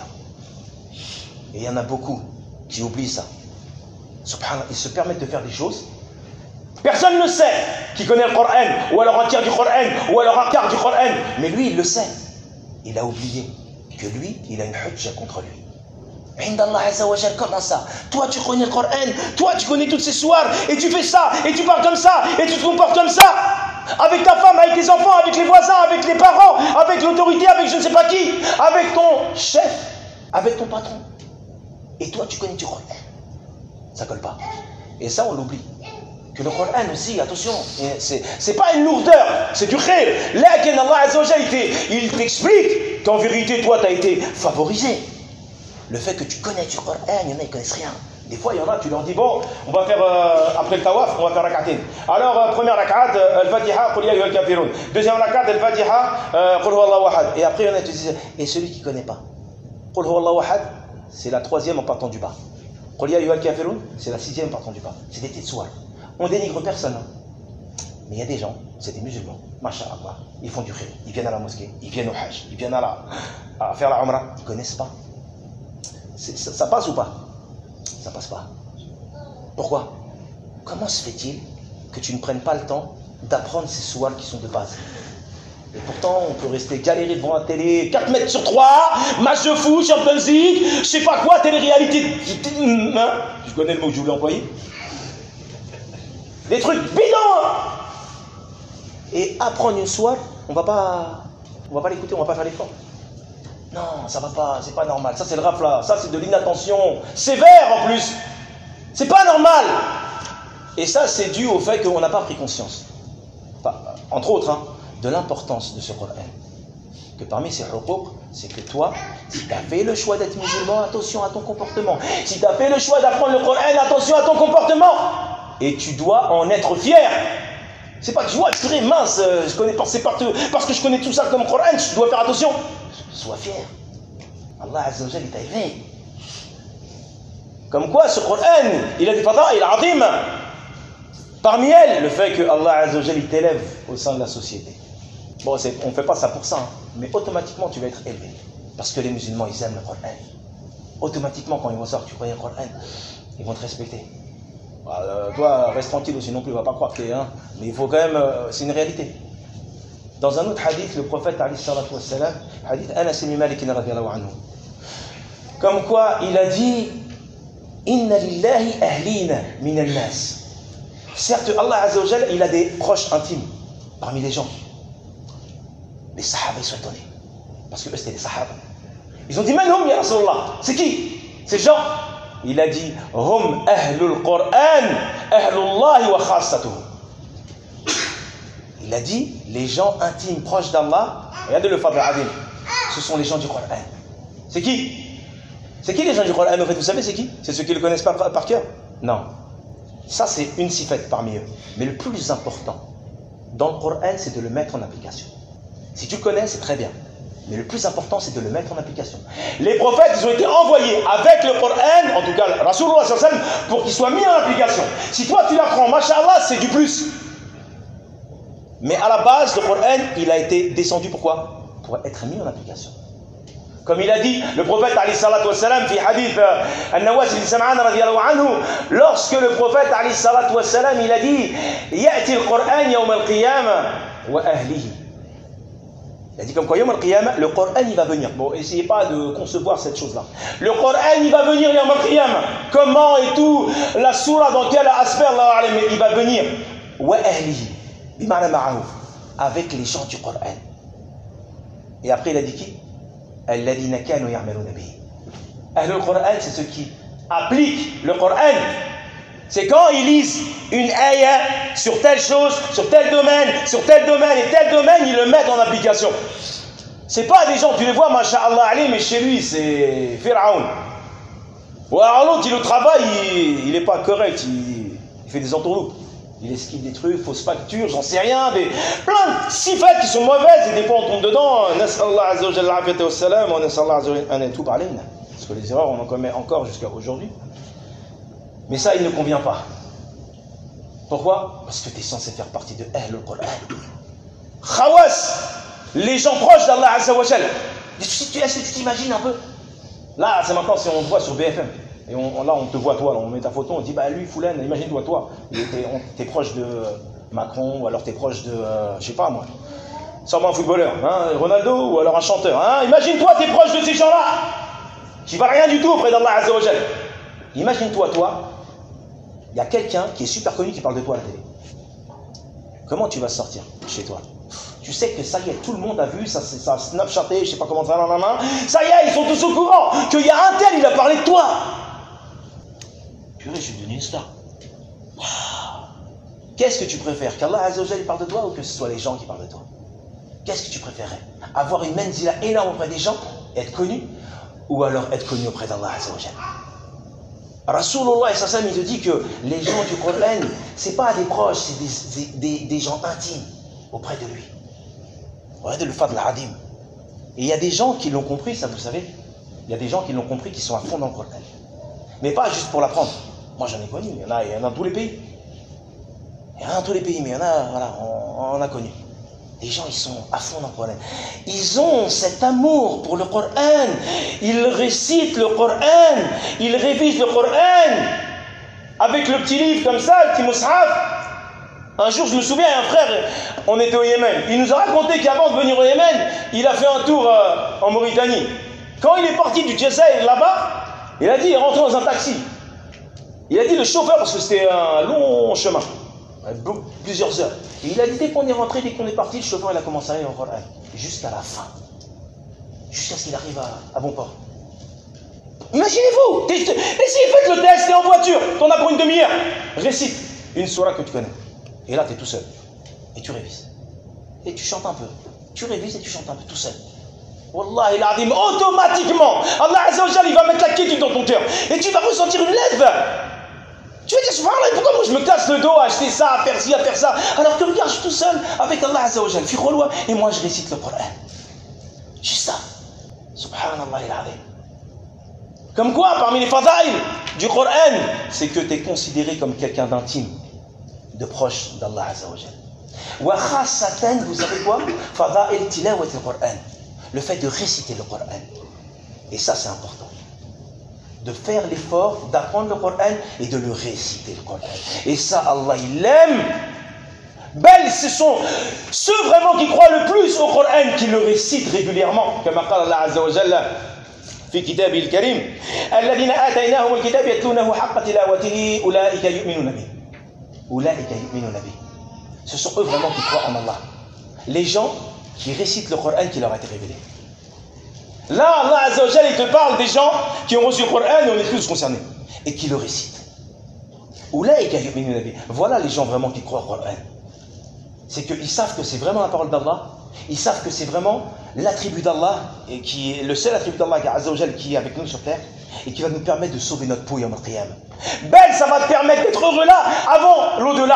Et il y en a beaucoup qui oublient ça. Subhanallah, ils se permettent de faire des choses. Personne ne sait qui connaît le Coran, ou alors un tiers du Coran, ou alors un quart du Coran. Mais lui, il le sait. Il a oublié que lui, il a une hujja contre lui. Indallah Azza wa Jal, comment ça? Toi, tu connais le Coran, toi, tu connais toutes ces soirs, et tu fais ça, et tu parles comme ça, et tu te comportes comme ça. Avec ta femme, avec tes enfants, avec les voisins, avec les parents, avec l'autorité, avec je ne sais pas qui, avec ton chef, avec ton patron. Et toi, tu connais du Coran. Ça colle pas. Et ça, on l'oublie. Que le Coran aussi, attention, c'est pas une lourdeur, c'est du khir. Là, Allah Azza wa Jal, il t'explique qu'en vérité, toi, tu as été favorisé. Le fait que tu connais du Coran, il y en a, ils connaissent rien. Des fois, il y en a, tu leur dis, bon, on va faire, euh, après le tawaf, on va faire rak'atin. Alors, euh, première rak'at, euh, al-Fatiha, qul ya ayyuhal kafirun. Deuxième rak'at, al-Fatiha, euh, qul huwa Allahu ahad. Et après, il y en a, tu dis, et celui qui ne connaît pas, qul huwa Allahu ahad, c'est la troisième en partant du bas. Qul ya ayyuhal kafirun, c'est la sixième en partant du bas. C'est des petites soirs. On dénigre personne. Mais il y a des gens, c'est des musulmans, masha'Allah, ils font du khir, ils viennent à la mosquée, ils viennent au hajj, ils viennent à, la, à faire la umrah, ils ne connaissent pas. Ça, ça passe ou pas? Ça passe pas. Pourquoi? Comment se fait-il que tu ne prennes pas le temps d'apprendre ces souals qui sont de base? Et pourtant, on peut rester galéré devant la télé, quatre mètres sur trois, match de foot, Champions League, je sais pas quoi, télé-réalité. Hein? Je connais le mot que je voulais employer. Des trucs bidons. Et apprendre une soual, on va pas, on va pas l'écouter, on va pas faire l'effort. Non, ça va pas, c'est pas normal. Ça, c'est le rafla. Ça, c'est de l'inattention sévère en plus. C'est pas normal. Et ça, c'est dû au fait qu'on n'a pas pris conscience. Enfin, entre autres, hein, de l'importance de ce Coran. Que parmi ces huquq, c'est que toi, si tu as fait le choix d'être musulman, attention à ton comportement. Si tu as fait le choix d'apprendre le Coran, attention à ton comportement. Et tu dois en être fier. C'est pas que je vois, c'est très mince, je connais pas, c'est partout, parce que je connais tout ça comme Coran, je dois faire attention. Sois fier. Allah Azza wa Jal, il t'a aimé. Comme quoi, ce Coran, il a des fada'il azim. Parmi elles, le fait que Allah Azza wa Jal, il t'élève au sein de la société. Bon, on ne fait pas ça pour ça, hein, mais automatiquement, tu vas être élevé. Parce que les musulmans, ils aiment le Coran. Automatiquement, quand ils vont savoir que tu crois le Coran, ils vont te respecter. Euh, toi, reste tranquille aussi non plus, on ne va pas croire que tu es, hein, mais il faut quand même, euh, c'est une réalité. Dans un autre hadith, le prophète, hadith Anas ibn Malik, comme quoi il a dit, Inna lillahi ahlina min al-nas. Certes, Allah Azza wa Jal, il a des proches intimes parmi les gens. Les Sahaba, ils sont étonnés. Parce que eux, c'était les Sahaba. Ils ont dit, Man hum ya Rasulullah. C'est qui? Ces gens. Il a dit, Hum ahlul Qur'an, ahlullahi wa khassatuhu. Il a dit, les gens intimes, proches d'Allah, regardez le Fadl Adim, ce sont les gens du Qur'an. C'est qui? C'est qui les gens du Qur'an? En fait, vous savez, c'est qui? C'est ceux qui ne le connaissent pas par, par cœur? Non. Ça, c'est une sifette parmi eux. Mais le plus important dans le Qur'an, c'est de le mettre en application. Si tu le connais, c'est très bien. Mais le plus important, c'est de le mettre en application. Les prophètes, ils ont été envoyés avec le Qur'an, en tout cas, Rasulullah sallallahu alayhi wa sallam, pour qu'il soit mis en application. Si toi, tu l'apprends, mashallah, c'est du plus. Mais à la base, le Qur'an, il a été descendu pourquoi? Pour être mis en application. Comme il a dit, le prophète alayhi salatu wa salam, fi hadith An-Nawas ibn Sam'an radiyallahu anhu, lorsque le prophète alayhi salatu wa salam, il a dit, Ya'ti al-Qur'an yawm al-qiyamah wa ahlihi. Il a dit comme quoi, yawm al-qiyamah, le Qur'an, il va venir. Bon, essayez pas de concevoir cette chose-là. Le Qur'an, il va venir yawm al-qiyamah. Comment et tout, la surah dans quel aspect, Allah alayhi, mais il va venir. Wa ahlihi. Bima'na ma'ahu. Avec les gens du Qur'an. Et après, il a dit qui? Alladhina kanu ya'maluna bihi. Ahlul Qur'an, c'est ceux qui appliquent le Qur'an. C'est quand ils lisent une ayah sur telle chose, sur tel domaine, sur tel domaine et tel domaine, ils le mettent en application. C'est pas des gens, tu les vois, masha'Allah Ali, mais chez lui, c'est Pharaon. Ou alors l'autre, il au travail, il, il est pas correct, il, il fait des entourloupes. Il esquive des trucs, fausses factures, j'en sais rien, des, plein de sifat qui sont mauvaises et des fois on tombe dedans. Nas'Allah Azza wa Jalla al-afiyata wa salam, wa nas'Allah Azza wa Jalla an yatub alayna. Parce que les erreurs, on en commet encore jusqu'à aujourd'hui. Mais ça, il ne convient pas. Pourquoi? Parce que tu es censé faire partie de Ahlul Qur'an. Khawas, les gens proches d'Allah Azza wa Jalla. Est-ce que tu t'imagines un peu? Là, c'est maintenant si on te voit sur B F M. Et on, là, on te voit toi, là, on met ta photo, on dit, bah lui, Foulaine, imagine-toi toi. T'es proche de Macron, ou alors t'es proche de, euh, je sais pas moi, sûrement un footballeur, hein, Ronaldo, ou alors un chanteur. Hein. Imagine-toi, t'es proche de ces gens-là, qui valent rien du tout auprès d'Allah Azza wa Jalla. Imagine-toi, toi, il y a quelqu'un qui est super connu qui parle de toi à la télé. Comment tu vas sortir chez toi? Tu sais que ça y est, tout le monde a vu, ça, ça a snapchaté, je sais pas comment ça va, la main. Ça y est, ils sont tous au courant qu'il y a un tel, il a parlé de toi. Purée, je suis devenu une star. Wow. Qu'est-ce que tu préfères? Qu'Allah Azza wa Jalla parle de toi ou que ce soit les gens qui parlent de toi? Qu'est-ce que tu préférais? Avoir une menzila énorme auprès des gens, être connu, ou alors être connu auprès d'Allah Azza wa Jalla? Rasulullah il te dit que les gens du Coran, c'est pas des proches, c'est des, des, des, des gens intimes auprès de lui. Regardez le Fadl Adim. Et il y a des gens qui l'ont compris, ça vous savez. Il y a des gens qui l'ont compris, qui sont à fond dans le Coran. Mais pas juste pour l'apprendre. Moi j'en ai connu, il y en a, il y en a dans tous les pays. Il y en a dans tous les pays, mais il y en a, voilà, on, on en a connu. Les gens, ils sont à fond dans le Coran. Ils ont cet amour pour le Coran. Ils récitent le Coran. Ils révisent le Coran. Avec le petit livre comme ça, le petit mushaf. Un jour, je me souviens, un frère, on était au Yémen. Il nous a raconté qu'avant de venir au Yémen, il a fait un tour euh, en Mauritanie. Quand il est parti du Djezaïr là-bas, il a dit, il est rentré dans un taxi. Il a dit, le chauffeur, parce que c'était un long chemin, plusieurs heures. Et il a dit, dès qu'on est rentré, dès qu'on est parti, le chauffeur, il a commencé à aller en Coran. Jusqu'à la fin. Jusqu'à ce qu'il arrive à, à bon port. Imaginez-vous, essayez, faites le test, t'es en voiture, t'en as pour une demi-heure. Récite une sourate que tu connais. Et là, tu es tout seul. Et tu révises. Et tu chantes un peu. Tu révises et tu chantes un peu tout seul. Wallahi l'azim, automatiquement, Allah Azza wa Jalla, il va mettre la quiétude dans ton cœur. Et tu vas ressentir une lève. Tu vas dire, subhanallah, pourquoi moi je me casse le dos à acheter ça, à faire ci, à faire ça? Alors que regarde, je suis tout seul avec Allah Azza wa Jalla. Fi kholwa, et moi je récite le Coran. Juste ça. Subhanallah l'azim. Comme quoi, parmi les fadaïl du Coran, c'est que tu es considéré comme quelqu'un d'intime, de proche d'Allah Azza wa Jalla. Wa khassatan, vous savez quoi? Fadaïl tilawat al-Qur'an. Le fait de réciter le Coran. Et ça, c'est important. De faire l'effort d'apprendre le Coran et de le réciter, le Coran. Et ça, Allah, il l'aime. Belles, ce sont ceux vraiment qui croient le plus au Coran, qui le récitent régulièrement. Comme Allah Azza wa Jalla. في كتابه الكريم الذين آتيناهم الكتاب يتلونه حق تلاوته أولئك يؤمنون به أولئك يؤمنون به. Ce sont eux vraiment qui croient en Allah. Les gens qui récitent le Coran qui leur a été révélé. Là, Allah Azza wa Jalla, il te parle des gens qui ont reçu le Coran, et on est tous concernés, et qui le récitent. Oulaïka yu'minuna bi. Voilà les gens vraiment qui croient au Coran. C'est qu'ils savent que c'est vraiment la parole d'Allah, ils savent que c'est vraiment l'attribut d'Allah, et qui est le seul attribut d'Allah Azza wa Jalla qui est avec nous sur terre, et qui va nous permettre de sauver notre peau yawm al-qiyam. Ben, ça va te permettre d'être heureux là, avant l'au-delà.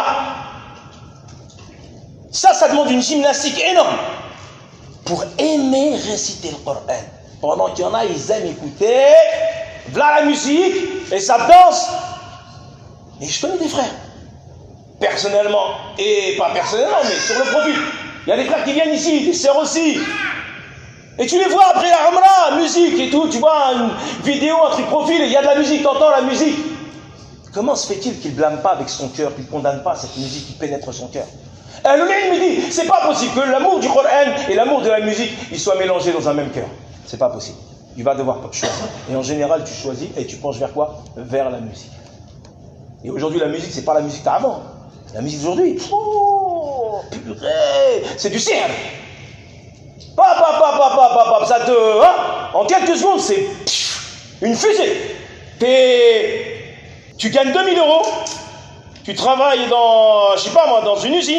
Ça, ça demande une gymnastique énorme pour aimer réciter le Coran. Pendant qu'il y en a, ils aiment écouter, voilà la musique, et ça danse. Et je connais des frères, personnellement, et pas personnellement, mais sur le profil. Il y a des frères qui viennent ici, des sœurs aussi. Et tu les vois après la Umrah, musique et tout, tu vois une vidéo, un truc profil, et il y a de la musique, tu entends la musique. Comment se fait-il qu'il ne blâme pas avec son cœur, qu'il ne condamne pas cette musique qui pénètre son cœur? Le Ilm me dit, c'est pas possible que l'amour du Coran et l'amour de la musique, ils soient mélangés dans un même cœur. C'est pas possible. Il va devoir choisir. Et en général, tu choisis et tu penches vers quoi? Vers la musique. Et aujourd'hui, la musique, c'est pas la musique d'avant. La musique d'aujourd'hui, oh, purée, c'est du ciel. Papa, papa, papa, papa, ça te, hein, en quelques secondes, c'est une fusée. T'es, tu gagnes deux mille euros, tu travailles dans, je sais pas moi, dans une usine.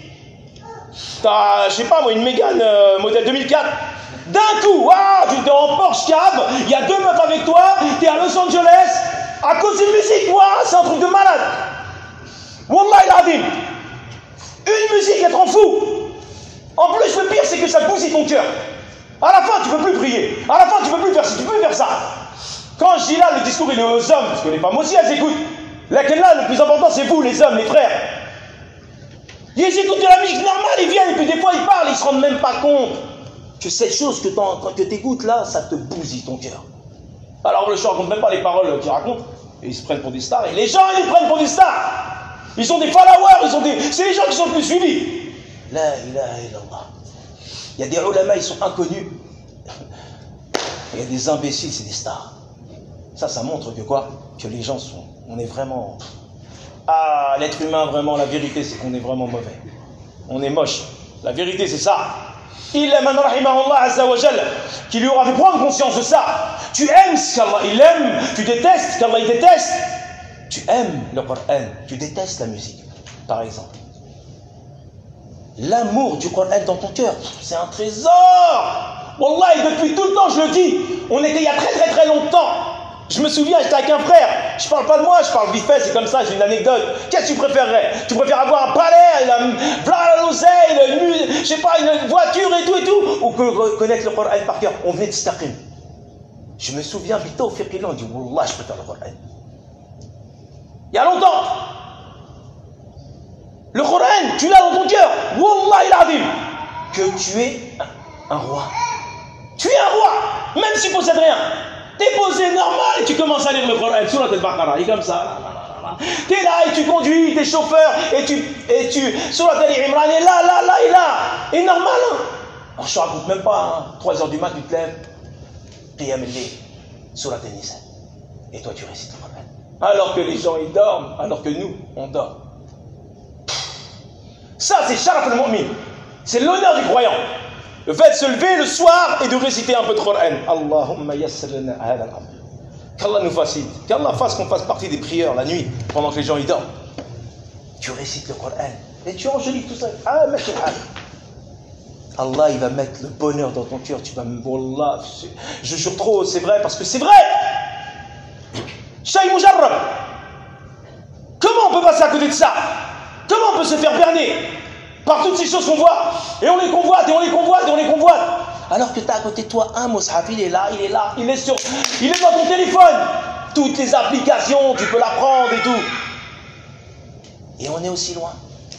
T'as, je sais pas moi, une Mégane euh, modèle deux mille quatre. D'un coup, ah, tu es en Porsche cab, il y a deux meufs avec toi, tu es à Los Angeles, à cause d'une musique, ouah, c'est un truc de malade. Wallah il adim. Une musique, elle te rend fou. En plus, le pire, c'est que ça bousille ton cœur. À la fin, tu peux plus prier. À la fin, tu peux plus faire ci, tu peux plus faire ça. Quand je dis là, le discours, il est aux hommes, parce que les femmes aussi, elles écoutent. Laquelle là, le plus important, c'est vous, les hommes, les frères. Ils écoutent de la musique normale, ils viennent, et puis des fois, ils parlent, ils se rendent même pas compte que cette chose que tu écoutes là, ça te bousille ton cœur. Alors, je ne raconte même pas les paroles qu'ils racontent, et ils se prennent pour des stars, et les gens, ils les prennent pour des stars. Ils sont des followers, ils sont des... c'est les gens qui sont le plus suivis. La ilaha illallah. Il y a des ulama, ils sont inconnus. Il y a des imbéciles, c'est des stars. Ça, ça montre que quoi? Que les gens sont... On est vraiment... Ah, l'être humain, vraiment, la vérité, c'est qu'on est vraiment mauvais. On est moche. La vérité, c'est ça. Il aime man rahimahullah azza wa jalla, qui lui aura fait prendre conscience de ça. Tu aimes ce qu'Allah il aime, tu détestes ce qu'Allah il déteste. Tu aimes le Coran, tu détestes la musique, par exemple. L'amour du Coran dans ton cœur, c'est un trésor. Wallah, et depuis tout le temps, je le dis, on était il y a très très très longtemps. Je me souviens, j'étais avec un frère. Je parle pas de moi, je parle vite fait, c'est comme ça, j'ai une anecdote. Qu'est-ce que tu préférerais? Tu préfères avoir un palais, la, la l'oseille, je sais pas, une voiture et tout et tout, ou que connaître le Coran par cœur? On venait de Staqim. Je me souviens, vite au Fiqillah, on dit, Wallah, je préfère le Coran. Il y a longtemps. Le Coran, tu l'as dans ton cœur. Wallah il adim. Que tu es un, un roi. Tu es un roi, même si tu ne possèdes rien. Tu es posé normal et tu commences à lire le Coran. Surat al-Baqarah, il est comme ça. Tu es là et tu conduis, tu es chauffeur et tu. Et tu Surat al-Imran est là, là, là et là. Et normal. Hein. Alors je ne raconte même pas. Hein. trois heures du mat, tu te lèves. Qiyam al-Layl, Surat al-Nisa. Et toi, tu récites le Coran. Alors que les gens ils dorment, alors que nous, on dort. Ça, c'est Sharaf al-Mu'min. C'est l'honneur du croyant. Le fait de se lever le soir et de réciter un peu de Coran. Allahumma yassir lana hada al-amr. Qu'Allah nous facilite. Qu'Allah fasse qu'on fasse partie des prières la nuit, pendant que les gens y dorment. Tu récites le Coran et tu enjolives tout ça. Ah, mashal hal. Allah, il va mettre le bonheur dans ton cœur. Tu vas me Wallah, je jure trop, c'est vrai, parce que c'est vrai. Shay Mujarrab. Comment on peut passer à côté de ça? Comment on peut se faire berner par toutes ces choses qu'on voit? Et on les convoite, et on les convoite, et on les convoite. Alors que tu as à côté de toi un mushaf, il est là, il est là, il est sur, il est dans ton téléphone. Toutes les applications, tu peux la prendre et tout. Et on est aussi loin.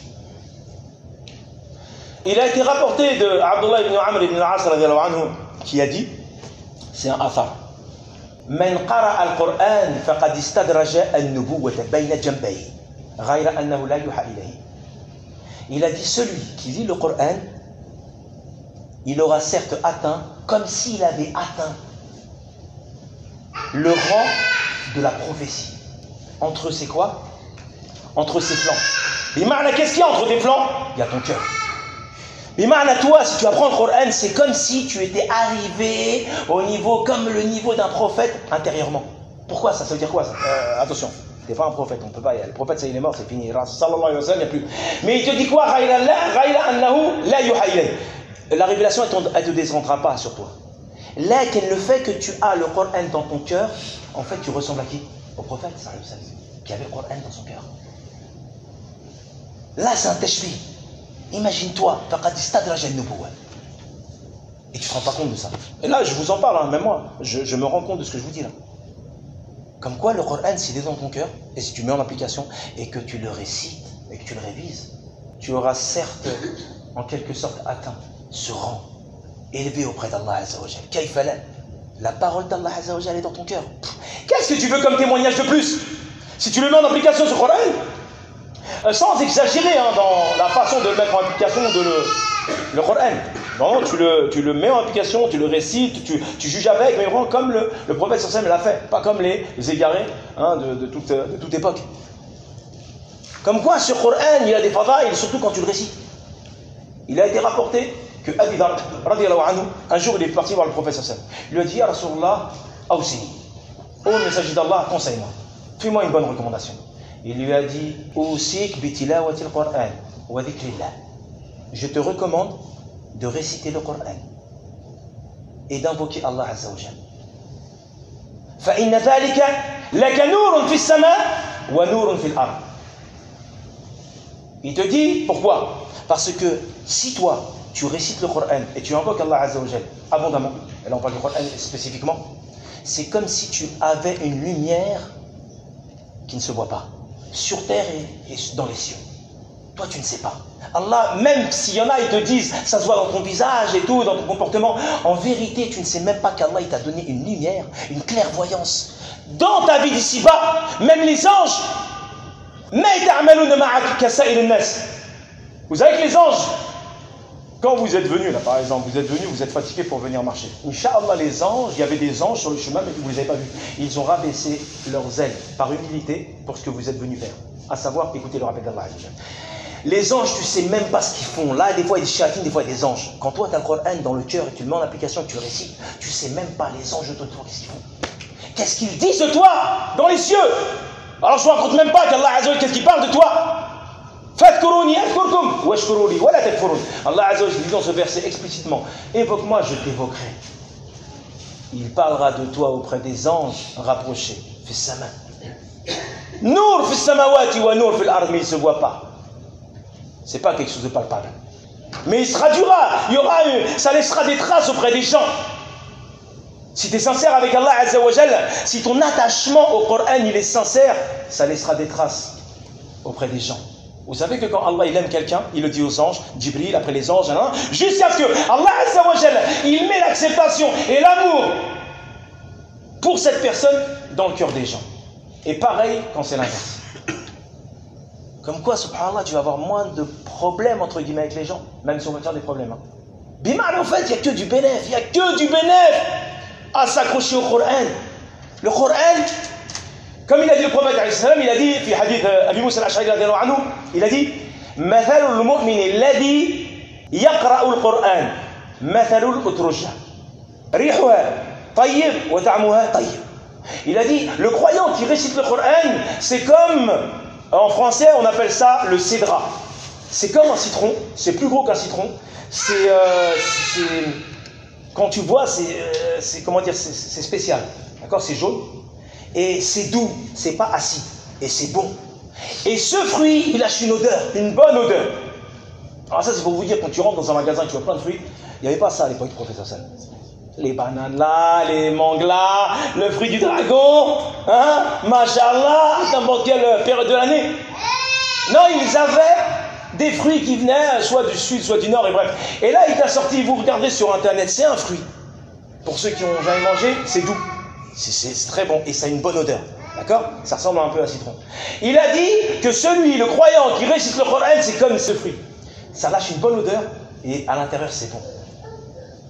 Il a été rapporté de Abdullah ibn Amr ibn al-As qui a dit, c'est un athar. من قرأ القرآن فقد استدرج النبوة بين جنبيه غير أنه لا يوحى إليه. Il a dit celui qui lit le Coran, il aura certes atteint comme s'il avait atteint le rang de la prophétie. Entre c'est quoi? Entre ses flancs. Bima'na, qu'est-ce qu'il y a entre tes flancs? Il y a ton cœur. Bima'na, toi, si tu apprends le Coran, c'est comme si tu étais arrivé au niveau, comme le niveau d'un prophète intérieurement. Pourquoi ça? Ça veut dire quoi ça? euh, Attention, t'es pas un prophète, on peut pas y aller. Le prophète, ça il est mort, c'est fini. Sallallahu alayhi wa sallam, il n'y a plus. Mais il te dit quoi? La révélation, elle ne te descendra pas sur toi. Là, le fait que tu as le Coran dans ton cœur, en fait, tu ressembles à qui? Au prophète, sallallahu alayhi wa sallam, qui avait le Coran dans son cœur. Là, c'est un tashbih. Imagine-toi, et tu ne te rends pas compte de ça. Et là, je vous en parle, hein, même moi, je, je me rends compte de ce que je vous dis là. Comme quoi, le Coran, s'il est dans ton cœur, et si tu mets en application, et que tu le récites, et que tu le révises, tu auras certes, en quelque sorte, atteint ce rang élevé auprès d'Allah Azza wa Jal. Kaïfala, la parole d'Allah Azza wa Jal est dans ton cœur. Qu'est-ce que tu veux comme témoignage de plus? Si tu le mets en application, ce Coran, euh, sans exagérer hein, dans la façon de le mettre en application, de le, le Coran. Non, tu le, tu le mets en application, tu le récites, tu, tu juges avec, mais vraiment comme le, le prophète sallallahu alayhi wa sallam l'a fait, pas comme les, les égarés hein, de, de, toute, de toute époque. Comme quoi, ce Coran, il a des fadaïl, surtout quand tu le récites. Il a été rapporté que Abi Dharr, radiyallahu anhu, un jour il est parti voir le prophète sallallahu alayhi wa sallam. Il lui a dit, Ya Rasulullah, awsini. Ô messager d'Allah, conseille-moi. Fais-moi une bonne recommandation. Il lui a dit, Usik bi tilawati al-Qur'an wa dhikrillah. Je te recommande de réciter le Coran et d'invoquer Allah Azza wa Jal. Fa inna dhalika laka nurun fi as-sama wa nurun fi al-ard. Il te dit pourquoi? Parce que si toi tu récites le Coran et tu invoques Allah Azza wa Jal abondamment, et là on parle du Coran spécifiquement, c'est comme si tu avais une lumière qui ne se voit pas sur terre et, et dans les cieux. Toi tu ne sais pas. Allah, même s'il y en a, ils te disent, ça se voit dans ton visage et tout, dans ton comportement, en vérité tu ne sais même pas qu'Allah il t'a donné une lumière, une clairvoyance dans ta vie d'ici-bas. Même les anges, vous savez que les anges, quand vous êtes venus là par exemple, vous êtes venus, vous êtes fatigués pour venir marcher. Inch'Allah, les anges, il y avait des anges sur le chemin, mais vous ne les avez pas vus. Ils ont rabaissé leurs ailes par humilité pour ce que vous êtes venus faire, à savoir écouter le rappel d'Allah. Les anges, tu ne sais même pas ce qu'ils font. Là, des fois, il y a des chéatines, des fois, il y a des anges. Quand toi, tu as le Coran dans le cœur et tu le mets en application et tu le récites, tu ne sais même pas les anges de toi, qu'est-ce qu'ils font. Qu'est-ce qu'ils disent de toi dans les cieux? Alors, je ne me raconte même pas qu'Allah Azza wa Jal, qu'est-ce qu'il parle de toi? Fadhkuruni adhkurkum washkuruli wa la takfurun. Allah Azza wa Jal dit dans ce verset explicitement, évoque-moi, je t'évoquerai. Il parlera de toi auprès des anges rapprochés. Fis sama. Nour fis samawati wa nour fil ard, mais il ne se voit pas. C'est pas quelque chose de palpable. Mais il se traduira, il y aura une, ça laissera des traces auprès des gens. Si tu es sincère avec Allah Azza wa Jal, si ton attachement au Coran il est sincère, ça laissera des traces auprès des gens. Vous savez que quand Allah il aime quelqu'un, il le dit aux anges, Jibril, après les anges, hein, jusqu'à ce que Allah Azza wa Jal, il met l'acceptation et l'amour pour cette personne dans le cœur des gens. Et pareil quand c'est l'inverse. Comme quoi, subhanallah, tu vas avoir moins de problèmes entre guillemets avec les gens, même si on va faire des problèmes. Hein. Bimar, en fait, il n'y a que du bénéf, il n'y a que du bénéf à s'accrocher au Coran. Le Coran, comme il a dit le prophète, il a dit, في حديث أبي موسى الأشعري رضي الله عنه, il a dit, مثل المؤمن الذي يقرأ القرآن مثل الأترجة ريحها طيب وطعمها طيب. Il a dit, le croyant qui récite le Coran, c'est comme, en français, on appelle ça le cédra. C'est comme un citron, c'est plus gros qu'un citron. C'est, euh, quand tu vois, c'est, euh, comment dire, c'est spécial. D'accord, c'est jaune. Et c'est doux, c'est pas acide. Et c'est bon. Et ce fruit, il lâche une odeur, une bonne odeur. Alors ça, c'est pour vous dire, quand tu rentres dans un magasin et tu vois plein de fruits, il n'y avait pas ça à l'époque du prophète sallallahu alayhi wa sallam. Les bananes là, les mangues là, le fruit du dragon, hein, mashallah, n'importe quelle période de l'année. Non, ils avaient des fruits qui venaient soit du sud, soit du nord, et bref. Et là, il t'a sorti, vous regardez sur internet, c'est un fruit. Pour ceux qui ont jamais mangé, c'est doux. C'est très bon et ça a une bonne odeur. D'accord? Ça ressemble un peu à un citron. Il a dit que celui, le croyant, qui récite le Coran, c'est comme ce fruit. Ça lâche une bonne odeur et à l'intérieur, c'est bon.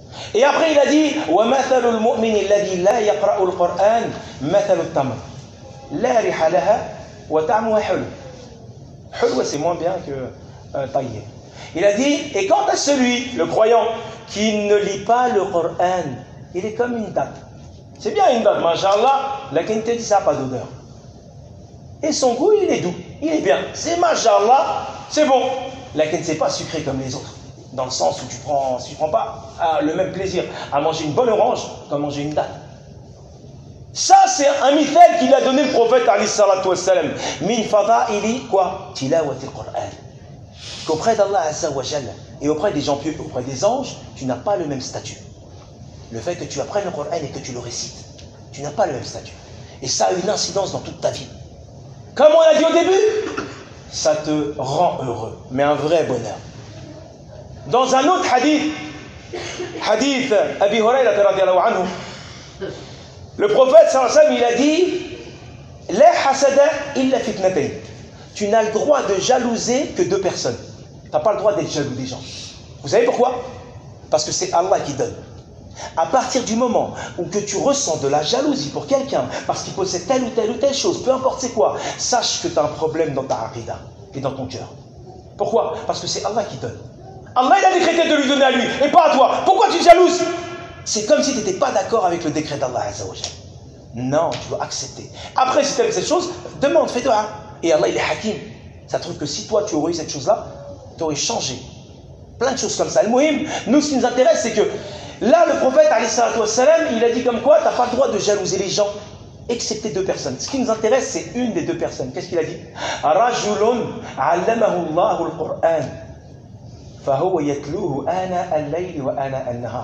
Et après il a dit وَمَثَلُ الْمُؤْمِنِ الَّذِي لَا يَقْرَأُ الْقُرْآنَ مَثَلُ التَّمْرِ لَا رِحَ لَهَا وَطَعْمُهَا حُلْوٌ. Hulwa, c'est moins bien que euh, taillé. Il a dit, et quant à celui, le croyant, qui ne lit pas le Coran, il est comme une date. C'est bien une date, mashallah, la qualité dit ça n'a pas d'odeur. Et son goût, il est doux, il est bien. C'est mashallah, c'est bon. La qualité, c'est pas sucré comme les autres. Dans le sens où tu prends, si tu prends pas ah, le même plaisir à manger une bonne orange qu'à manger une date. Ça, c'est un mithal qu'il a donné le prophète alayhi salatu wassalam. Min fada'ili quoi? Tilawati al-Qur'an. Qu'auprès d'Allah azza wa jalla et auprès des gens pieux, auprès des anges, tu n'as pas le même statut. Le fait que tu apprennes le Coran et que tu le récites, tu n'as pas le même statut. Et ça a une incidence dans toute ta vie. Comme on l'a dit au début, ça te rend heureux, mais un vrai bonheur. Dans un autre hadith, hadith Abi Hurayrata radiyallahu anhu, le prophète sallallahu alayhi wa sallam, il a dit la hasada illa fitnatayn. Tu n'as le droit de jalouser que deux personnes. Tu n'as pas le droit d'être jaloux des gens. Vous savez pourquoi? Parce que c'est Allah qui donne. À partir du moment où que tu ressens de la jalousie pour quelqu'un parce qu'il possède telle ou telle ou telle chose, peu importe c'est quoi, sache que tu as un problème dans ta aqida et dans ton cœur. Pourquoi? Parce que c'est Allah qui donne. Allah il a décrété de lui donner à lui et pas à toi. Pourquoi tu te jalouses? C'est comme si tu n'étais pas d'accord avec le décret d'Allah azza wa jalla. Non, tu dois accepter. Après, si tu aimes cette chose, demande, fais dua. Et Allah il est hakim. Ça trouve que si toi tu aurais eu cette chose-là, tu aurais changé. Plein de choses comme ça. Le muhim, nous ce qui nous intéresse, c'est que là, le prophète, alayhi salatu wassalam, il a dit comme quoi, tu n'as pas le droit de jalouser les gens, excepté deux personnes. Ce qui nous intéresse, c'est une des deux personnes. Qu'est-ce qu'il a dit? Rajulun allamahu Allahu al-Qur'an, fahuwa yatluhu ana al-layli wa ana al-nahar.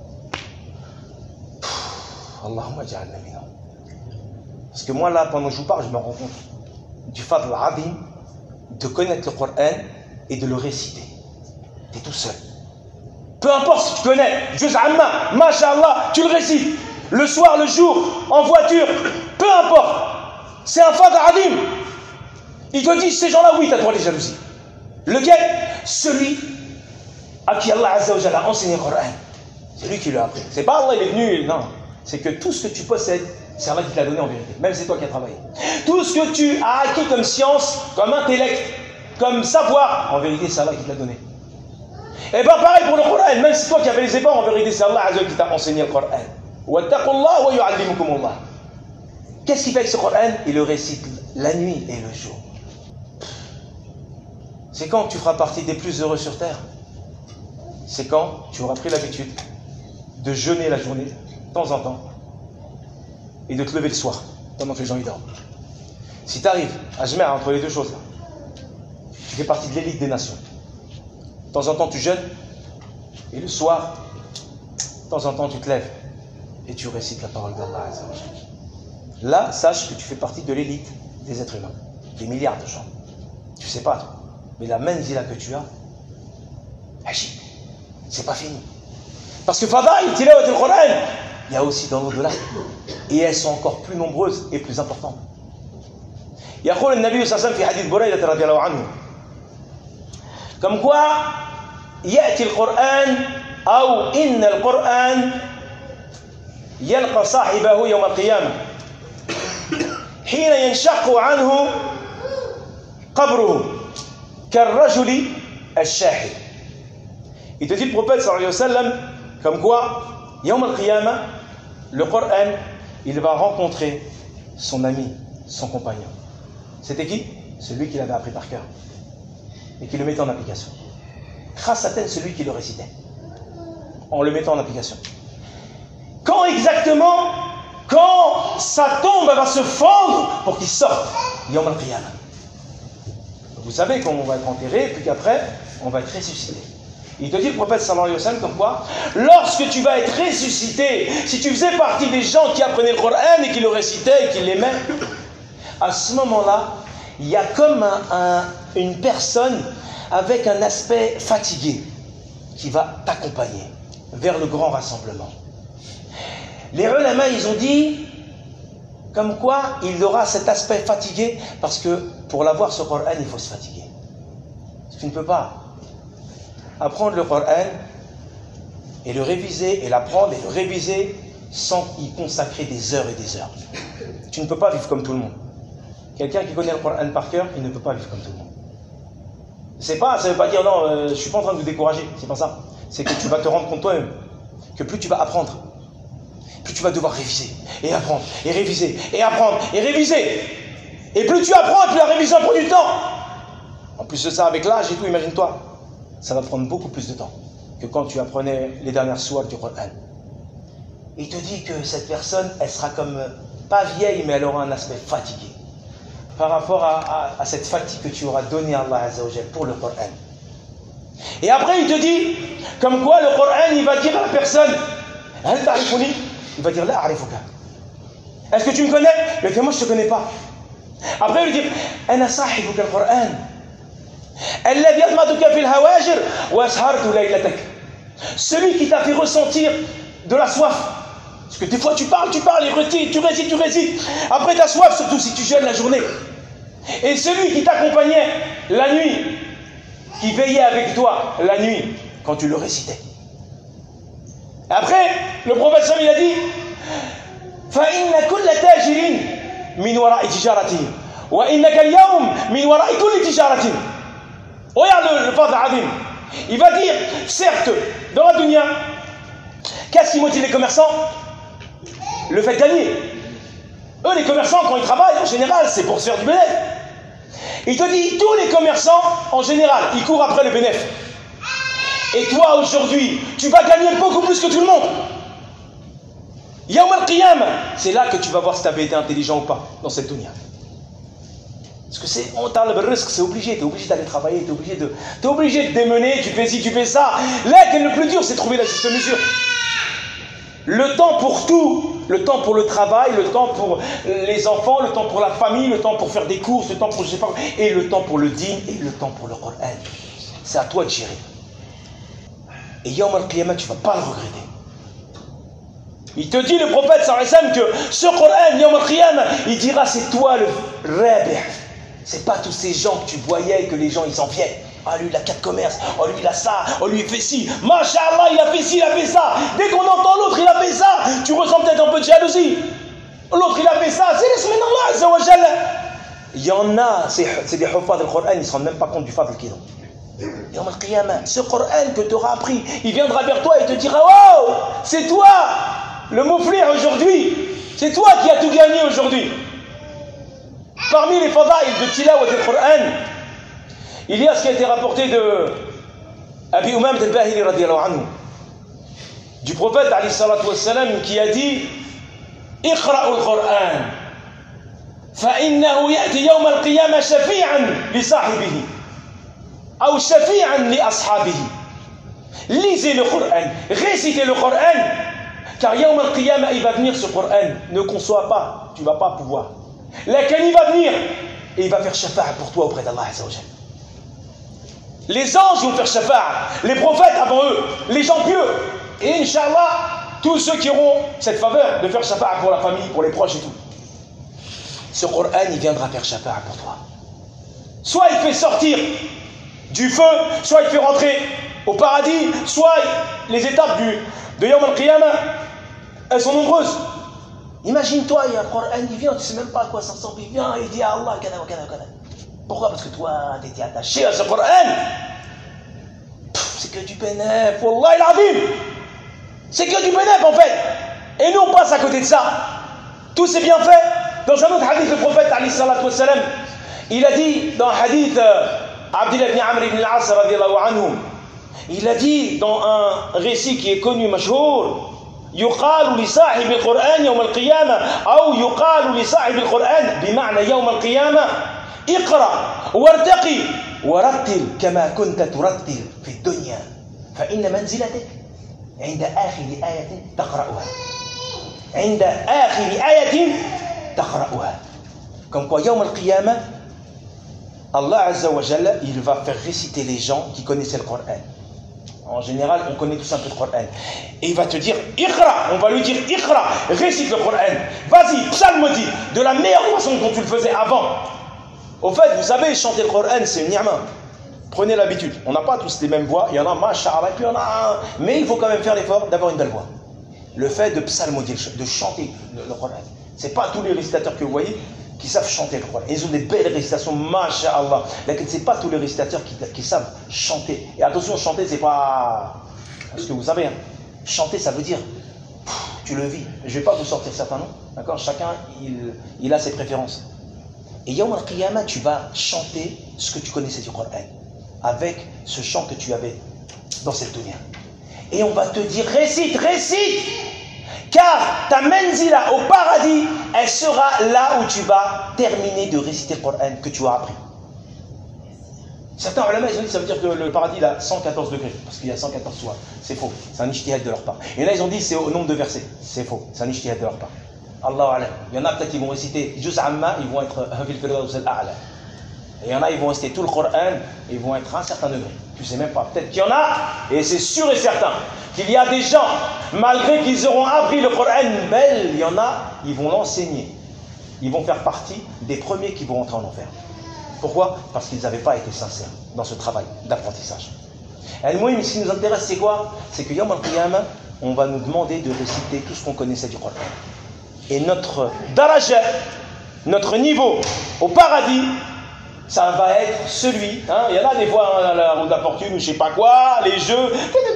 Allahumma ja'alna minhum. Parce que moi, là, pendant que je vous parle, je me rends compte du fadl adim de connaître le Qur'an et de le réciter. Tu es tout seul. Peu importe si tu connais, Juz Amma, Masha'Allah, tu le récites. Le soir, le jour, en voiture, peu importe. C'est un fadl adim. Il te dit, ces gens-là, oui, tu as le droit de les jalousies. Lequel? Celui à qui Allah Azza wa Jalla a enseigné le Qur'an. C'est lui qui l'a appris. C'est pas Allah, il est venu, non. C'est que tout ce que tu possèdes, c'est Allah qui te l'a donné en vérité. Même si c'est toi qui as travaillé. Tout ce que tu as acquis comme science, comme intellect, comme savoir, en vérité, c'est Allah qui te l'a donné. Et bien pareil pour le Coran, même si toi qui avais les efforts, en vérité, c'est Allah Azza qui t'a enseigné le Coran. Wattaqullah wa yu'allimukumullah. Qu'est-ce qu'il fait avec ce Coran? Il le récite la nuit et le jour. C'est quand tu feras partie des plus heureux sur terre? C'est quand tu auras pris l'habitude de jeûner la journée, de temps en temps, et de te lever le soir, pendant que les gens y dorment. Si tu arrives à jeûner entre les deux choses-là, tu fais partie de l'élite des nations. De temps en temps, tu jeûnes, et le soir, de temps en temps, tu te lèves, et tu récites la parole d'Allah. Là, sache que tu fais partie de l'élite des êtres humains, des milliards de gens. Tu sais pas, toi. Mais la manzila que tu as, agit. C'est pas fini. Parce que Fadaïl, Tilawat al-Qur'an, il y a aussi dans l'au-delà. Et elles sont encore plus nombreuses et plus importantes. يقول النبي صلى الله عليه وسلم في حديث بريدة رضي الله عنه comme quoi يأتي القرآن أو إن القرآن يلقى صاحبه يوم القيامة حين ينشق عنه قبره كالرجل الشاحب. Il te dit le prophète sallallahu alayhi wa sallam comme quoi يوم القيامة le Coran il va rencontrer son ami, son compagnon. C'était qui? Celui qui l'avait appris par cœur et qui le mettait en application. Khassatan, celui qui le récitait en le mettant en application. Quand exactement? Quand sa tombe va se fendre pour qu'il sorte Yawm al-Qiyamah. Vous savez qu'on va être enterré puis qu'après on va être ressuscité. Il te dit le prophète sallallahu alayhi wa sallam comme quoi lorsque tu vas être ressuscité, si tu faisais partie des gens qui apprenaient le Coran et qui le récitaient et qui l'aimaient, à ce moment-là, il y a comme un, un, une personne avec un aspect fatigué qui va t'accompagner vers le grand rassemblement. Les ulama, ils ont dit comme quoi il aura cet aspect fatigué parce que pour l'avoir ce Coran, il faut se fatiguer. Tu ne peux pas apprendre le Coran et le réviser, et l'apprendre, et le réviser, sans y consacrer des heures et des heures. Tu ne peux pas vivre comme tout le monde. Quelqu'un qui connaît le Coran par cœur, il ne peut pas vivre comme tout le monde. C'est pas, ça ne veut pas dire non, euh, je ne suis pas en train de vous décourager, c'est pas ça. C'est que tu vas te rendre compte toi-même que plus tu vas apprendre, plus tu vas devoir réviser, et apprendre, et réviser, et apprendre, et réviser. Et plus tu apprends, plus la révision prend du temps. En plus de ça, avec l'âge et tout, imagine-toi, ça va prendre beaucoup plus de temps que quand tu apprenais les dernières sourates du Coran. Il te dit que cette personne, elle sera comme, pas vieille, mais elle aura un aspect fatigué par rapport à, à, à cette fatigue que tu auras donnée à Allah Azza wa Jal pour le Coran. Et après, il te dit, comme quoi le Coran, il va dire à la personne, il va dire, la arifuka. Est-ce que tu me connais? Il va dire, moi je ne te connais pas. Après, il va dire, ana sahibuka al-Qur'an. Alladhi admaduka fil hawajir wa ashartu laylatak. Celui qui t'a fait ressentir de la soif. Parce que des fois tu parles, tu parles, et récites, tu récites, tu récites. Après ta soif, surtout si tu jeûnes la journée. Et celui qui t'accompagnait la nuit, qui veillait avec toi la nuit, quand tu le récitais. Après, le prophète Sam, il a dit فَإِنَّ كُلَّ تَاجِرٍ مِنْ وَرَاءِ تِجَارَتِهِ وَإِنَّكَ الْيَوْمِ مِنْ وَرَاءِ كُلِّ تِجَارَةٍ. Regarde le, le Fadl Azim. Il va dire, certes, dans la dunya, qu'est-ce qui motive les commerçants? Le fait de gagner. Eux, les commerçants, quand ils travaillent, en général, c'est pour se faire du bénéfice. Il te dit, tous les commerçants, en général, ils courent après le bénéfice. Et toi, aujourd'hui, tu vas gagner beaucoup plus que tout le monde. Yawm al-Qiyamah, c'est là que tu vas voir si tu avais été intelligent ou pas dans cette dunya. Parce que c'est, on t'a le risque, c'est obligé, tu es obligé d'aller travailler, tu es obligé de, t'es obligé de démener, tu fais ci, tu fais ça. Là, le plus dur, c'est trouver la juste mesure. Le temps pour tout, le temps pour le travail, le temps pour les enfants, le temps pour la famille, le temps pour faire des courses, le temps pour je sais pas, et le temps pour le dîn, et le temps pour le Coran. C'est à toi de gérer. Et Yawm al-Qiyamah, tu ne vas pas le regretter. Il te dit, le prophète sallallahu alayhi wa sallam, que ce Coran, Yawm al-Qiyamah, il dira, c'est toi le rabih. C'est pas tous ces gens que tu voyais, que les gens ils en viennent. Ah, lui il a quatre commerces, oh lui il a ça, oh lui il fait ci, Masha'Allah il a fait ci, il a fait ça. Dès qu'on entend l'autre il a fait ça, tu ressens peut-être un peu de jalousie. L'autre il a fait ça, c'est l'ism d'Allah Azza wa Jalla. Il y en a, c'est, c'est des huffaz du Coran, ils ne se rendent même pas compte du fadl qu'ils ont. Yawm al-Qiyamah, ce Coran que tu auras appris, il viendra vers toi et te dira, wow, c'est toi le mouflir aujourd'hui, c'est toi qui as tout gagné aujourd'hui. Parmi les fadaïl de Tilawat al-Qur'an, il y a ce qui a été rapporté de Abi Umam al-Bahili radiyallahu anhu, du prophète alayhi salatu wassalam, qui a dit Iqra'u al-Qur'an fa innahu ya'ti yawm al-qiyamah shafi'an li sahibihi ou shafi'an li ashabihi. Lisez le Coran, récitez le Coran, car yawm al-qiyamah il va venir ce Coran. Ne conçois pas, tu ne vas pas pouvoir. Laquelle il va venir et il va faire shafa'a pour toi auprès d'Allah Azza wa Jalla. Les anges vont faire shafa'a, les prophètes avant eux, les gens pieux. Et Inch'Allah, tous ceux qui auront cette faveur de faire shafa'a pour la famille, pour les proches et tout. Ce Coran, il viendra faire shafa'a pour toi. Soit il fait sortir du feu, soit il fait rentrer au paradis, soit les étapes du, de Yawm al-Qiyamah, elles sont nombreuses. Imagine-toi, il y a un Coran, il vient, tu ne sais même pas à quoi ça ressemble, il vient, il dit à Allah, kada wa kada wa kada. Pourquoi? Parce que toi, tu étais attaché à ce Coran. C'est que du bénéf, Wallah il-Azim. C'est que du bénéf en fait. Et nous on passe à côté de ça. Tous ces bienfaits. Dans un autre hadith, le prophète, alayhi salatu wassalam, il a dit, dans un hadith, Abdullah ibn Amr ibn al-As, radiyallahu anhu, il a dit dans un récit qui est connu, mashhour, يقال لصاحب القرآن يوم القيامة أو يقال لصاحب القرآن بمعنى يوم القيامة اقرأ وارتقي ورتل كما كنت ترتل في الدنيا فإن منزلتك عند آخر آية تقرأها عند آخر آية تقرأها. Comme quoi يوم القيامة Allah Azza wa Jalla il va faire réciter les gens qui connaissaient le Coran. En général, on connaît tous un peu le Coran. Et il va te dire, Iqra, on va lui dire, Iqra, récite le Coran. Vas-y, psalmodie, de la meilleure façon dont tu le faisais avant. Au fait, vous savez, chanter le Coran, c'est une ni'ma. Prenez l'habitude. On n'a pas tous les mêmes voix. Il y en a, masha'Allah, puis il y en a un. Mais il faut quand même faire l'effort d'avoir une belle voix. Le fait de psalmodier, de chanter le, le Coran. Ce n'est pas tous les récitateurs que vous voyez qui savent chanter le Coran. Ils ont des belles récitations, masha'Allah. Mais ce n'est pas tous les récitateurs qui, qui savent chanter. Et attention, chanter, c'est pas ce que vous savez. Hein. Chanter, ça veut dire, pff, tu le vis. Je ne vais pas vous sortir certains noms. D'accord? Chacun, il, il a ses préférences. Et Yawm al-Qiyamah, tu vas chanter ce que tu connaissais du Coran. Avec ce chant que tu avais dans cette dunya. Et on va te dire, récite, récite, car ta menzila au paradis, elle sera là où tu vas terminer de réciter le Coran que tu as appris. Certains ulama, ils ont dit, ça veut dire que le paradis il a cent quatorze degrés, parce qu'il y a cent quatorze soirs. C'est faux, c'est un ijtihad de leur part. Et là, ils ont dit, c'est au nombre de versets. C'est faux, c'est un ijtihad de leur part. Allahu alam. Il y en a peut-être qui vont réciter Juz Amma, ils vont être fil firdaus al-a'la. Et il y en a, ils vont réciter tout le Coran, et ils vont être à un certain degré. Tu sais même pas. Peut-être qu'il y en a, et c'est sûr et certain, qu'il y a des gens, malgré qu'ils auront appris le Coran belle, il y en a, ils vont l'enseigner. Ils vont faire partie des premiers qui vont entrer en enfer. Pourquoi? Parce qu'ils n'avaient pas été sincères dans ce travail d'apprentissage. Et le mouïm, ce qui nous intéresse, c'est quoi? C'est que Yawm al-Qiyamah, on va nous demander de réciter tout ce qu'on connaissait du Coran. Et notre daraja, notre niveau au paradis, ça va être celui, hein, il y en a des fois, hein, la route de la fortune ou je sais pas quoi, les jeux,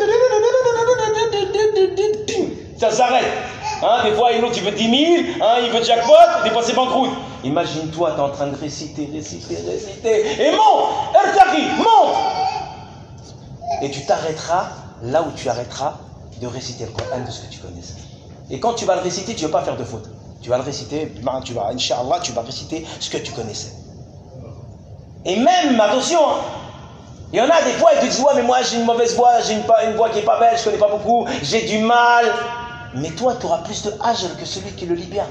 ça s'arrête. Hein, des fois, l'autre il veut dix mille, hein, il veut jackpot, des fois c'est banqueroute. Imagine-toi, tu es en train de réciter, réciter, réciter, et monte, Ertaki, monte. Et tu t'arrêteras là où tu arrêteras de réciter le Coran de ce que tu connaissais. Et quand tu vas le réciter, tu ne vas pas faire de faute. Tu vas le réciter, tu vas, Inch'Allah, tu vas réciter ce que tu connaissais. Et même, attention, hein, il y en a des fois, ils te disent, ouais, mais moi j'ai une mauvaise voix, j'ai une, une voix qui n'est pas belle, je ne connais pas beaucoup, j'ai du mal. Mais toi, tu auras plus de ajr que celui qui le lit bien.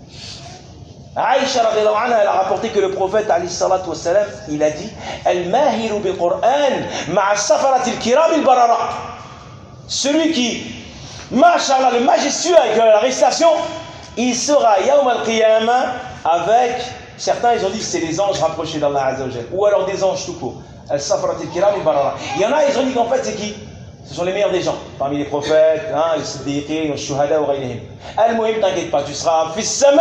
Aïcha, elle a rapporté que le prophète, alayhi salatu wassalam, il a dit, Al-mahiru bil-Qur'an, ma'a safaratil kiram il-barara. Celui qui, masha'Allah, le majestueux avec la récitation, il sera Yawm al-Qiyamah avec, certains ils ont dit que c'est les anges rapprochés d'Allah Azza wa Jal, ou alors des anges tout court. Al-safaratil kiram il-barara. Il y en a, ils ont dit qu'en fait c'est qui? Ce sont les meilleurs des gens, parmi les prophètes, hein, les siddiqins, les shuhada, ou ghayrihim. Al-muhim, t'inquiète pas, tu seras fis sama,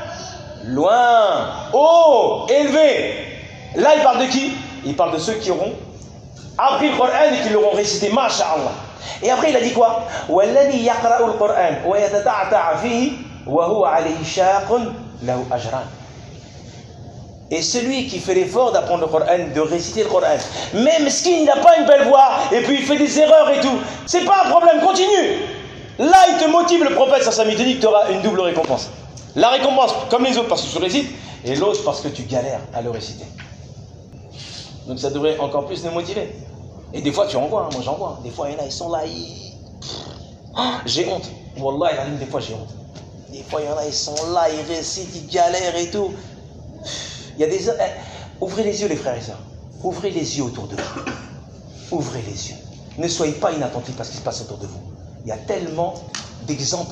loin, haut, élevé. Là, il parle de qui? Il parle de ceux qui auront appris le Coran et qui l'auront récité, masha'Allah. Et après, il a dit quoi? Walladhi yaqra'u al-Qur'an wa yatata'ta'a fihi wa huwa alayhi shaqun lahu ajran. Et celui qui fait l'effort d'apprendre le Coran, de réciter le Coran, même s'il n'a pas une belle voix, et puis il fait des erreurs et tout, c'est pas un problème, continue. Là, il te motive, le prophète, ça, ça me dit que tu auras une double récompense. La récompense, comme les autres, parce que tu récites, et l'autre, parce que tu galères à le réciter. Donc ça devrait encore plus nous motiver. Et des fois, tu en vois, hein, moi j'en vois. Des fois, il y en a, ils sont là, ils... Oh, j'ai honte. Wallah, des fois, j'ai honte. Des fois, il y en a, ils sont là, ils récitent, ils galèrent et tout. Il y a des... Ouvrez les yeux, les frères et sœurs. Ouvrez les yeux autour de vous. Ouvrez les yeux. Ne soyez pas inattentifs à ce qui se passe autour de vous. Il y a tellement d'exemples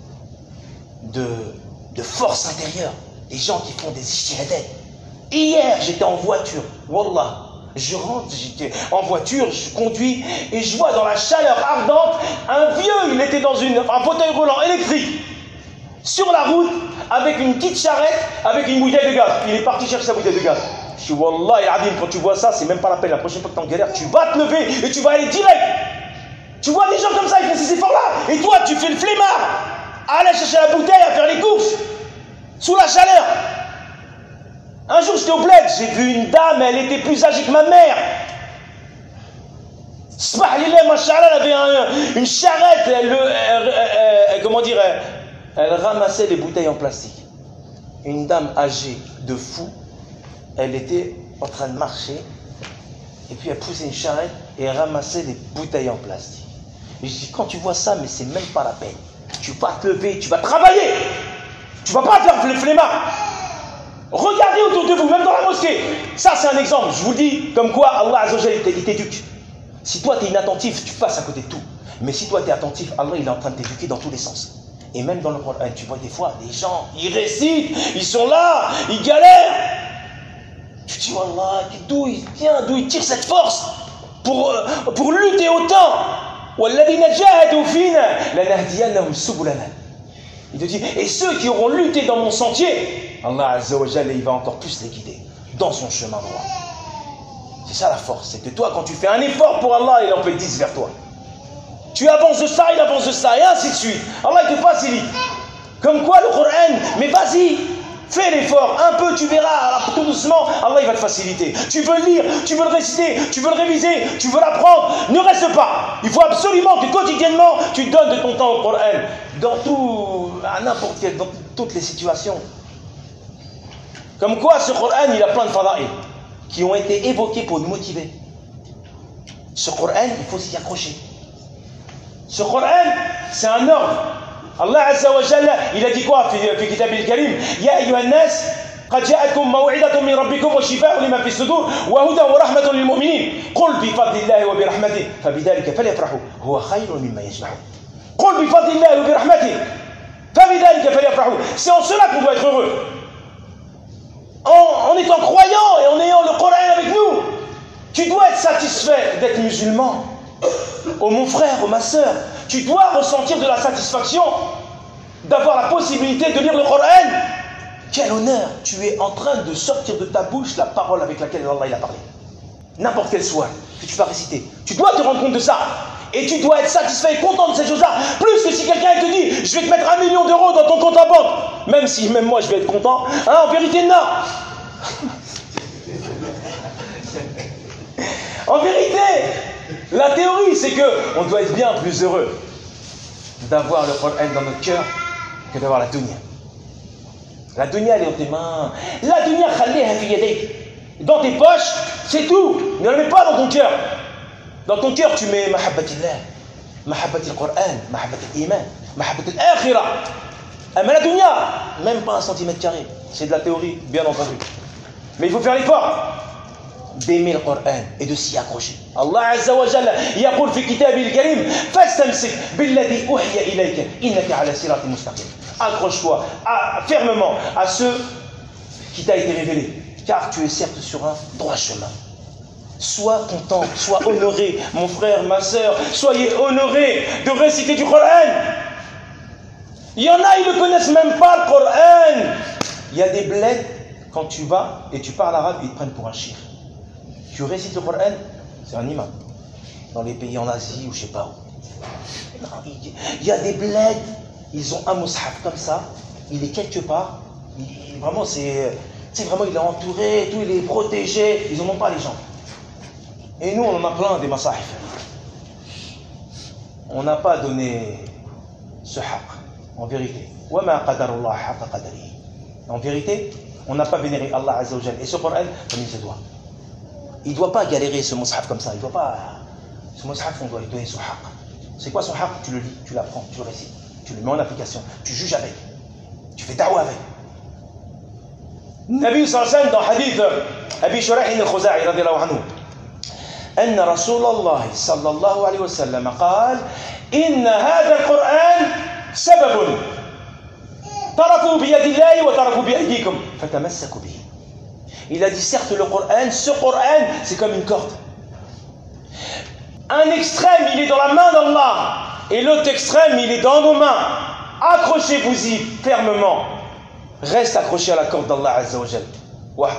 de, de force intérieure. Des gens qui font des ijtihadat. Hier, j'étais en voiture. Wallah. Je rentre, j'étais en voiture, je conduis et je vois dans la chaleur ardente un vieux, il était dans une, un fauteuil roulant électrique. Sur la route, avec une petite charrette, avec une bouteille de gaz. Il est parti chercher sa bouteille de gaz. Je dis, wallah, il a dit, quand tu vois ça, c'est même pas la peine. La prochaine fois que tu en galères, tu vas te lever et tu vas aller direct. Tu vois des gens comme ça, ils font ces efforts-là. Et toi, tu fais le flemmard. Aller chercher la bouteille, à faire les courses. Sous la chaleur. Un jour, j'étais au bled, j'ai vu une dame, elle était plus âgée que ma mère. Smahlillah, mashallah, elle avait un, une charrette, elle, elle, elle, elle, comment dire, elle, elle ramassait les bouteilles en plastique. Une dame âgée de fou, elle était en train de marcher, et puis elle poussait une charrette et elle ramassait les bouteilles en plastique. Et je dis, quand tu vois ça, mais c'est même pas la peine. Tu vas te lever, tu vas travailler. Tu vas pas faire le flemmard. Regardez autour de vous, même dans la mosquée. Ça, c'est un exemple. Je vous dis, comme quoi Allah Azza wa Jalla, il t'éduque. Si toi, tu es inattentif, tu passes à côté de tout. Mais si toi, tu es attentif, Allah, il est en train de t'éduquer dans tous les sens. Et même dans le Coran, tu vois des fois, des gens, ils récitent, ils sont là, ils galèrent. Tu dis, Wallah, d'où il vient, d'où il tire cette force pour, pour lutter autant. Il te dit, et ceux qui auront lutté dans mon sentier, Allah Azza wa Jalla, il va encore plus les guider dans son chemin droit. C'est ça la force, c'est que toi, quand tu fais un effort pour Allah, il en fait dix vers toi. Tu avances de ça, il avance de ça, et ainsi de suite. Allah, il te facilite. Comme quoi le Coran, mais vas-y, fais l'effort, un peu, tu verras, tout doucement, Allah, il va te faciliter. Tu veux le lire, tu veux le réciter, tu veux le réviser, tu veux l'apprendre, ne reste pas. Il faut absolument que quotidiennement, tu donnes de ton temps au Coran, dans tout, à n'importe quelle, dans toutes les situations. Comme quoi, ce Coran, il a plein de fadaïl qui ont été évoqués pour nous motiver. Ce Coran, il faut s'y accrocher. Ce Coran, c'est un ordre. Allah Azza wa Jalla, il a dit quoi في كتاب الكريم يا أيها الناس قد جاءتكم موعظة من ربكم وشفاء لما في الصدور وهدى ورحمة للمؤمنين قل بفضل الله وبرحمته فبذلك فليفرحوا هو خير مما يجمعون قل بفضل الله وبرحمته فبذلك فليفرحوا. C'est en cela qu'on doit être heureux. En, en étant croyant et en ayant le Coran avec nous, tu dois être satisfait d'être musulman. Oh mon frère, oh ma soeur, tu dois ressentir de la satisfaction d'avoir la possibilité de lire le Coran. Quel honneur! Tu es en train de sortir de ta bouche la parole avec laquelle Allah il a parlé. N'importe quelle soit que tu vas réciter. Tu dois te rendre compte de ça. Et tu dois être satisfait et content de ces choses-là. Plus que si quelqu'un te dit, je vais te mettre un million d'euros dans ton compte en banque. Même si, même moi, je vais être content. Hein, en vérité, non. En vérité, la théorie, c'est que on doit être bien plus heureux d'avoir le Coran dans notre cœur que d'avoir la dunya. La dunya, elle est dans tes mains. La dunya, khalliha fi yadayk. Dans tes poches, c'est tout. Ne la mets pas dans ton cœur. Dans ton cœur, tu mets mahabbatillah, mahabbatil Coran, mahabbatil iman, mahabbatil akhirah. Mais la dunya, même pas un centimètre carré. C'est de la théorie, bien entendu. Mais il faut faire l'effort d'aimer le Coran et de s'y accrocher. Allah Azza wa Jalla yaqul fi kitabil karim fastamsik billadhi uhiya ilayka innaka ala siratin mustaqim. Accroche-toi à, fermement à ce qui t'a été révélé, car tu es certes sur un droit chemin. Sois content, sois honoré, mon frère, ma soeur, soyez honorés de réciter du Coran. Il y en a, ils ne connaissent même pas le Coran. Il y a des bleds, quand tu vas et tu parles arabe, ils te prennent pour un shir. Tu récites le Coran, c'est un imam. Dans les pays en Asie ou je sais pas où. Non, il y a des bleds, ils ont un mushaf comme ça, il est quelque part, il, vraiment c'est, c'est vraiment il est entouré, tout, il est protégé, ils n'en ont pas les gens. Et nous on en a plein des masahif. On n'a pas donné ce haqq, en vérité. En vérité, on n'a pas vénéré Allah Azza wa Jalla. Et ce Coran, comme il se doit. Il ne doit pas galérer ce mushaf comme ça. Il doit pas. Ce mushaf, on doit lui donner son haqq. C'est quoi son haqq? Tu le lis, tu l'apprends, tu le récites, tu le mets en application, tu juges avec, tu fais da'wa avec. Nabi sallallahu alayhi wa sallam, dans hadith Abi Shuraih al-Khuza'i radiyallahu anhu, أن رسول الله صلى الله عليه وسلم قال إن هذا القرآن سبب طرفوا بيد الله وطرفوا بأيديكم فتمسكوا به. Il a dit certes le Coran, ce Coran c'est comme une corde. Un extrême il est dans la main d'Allah et l'autre extrême il est dans nos mains. Accrochez-vous-y fermement. Reste accroché à la corde d'Allah Azza wa Jalla. Il y en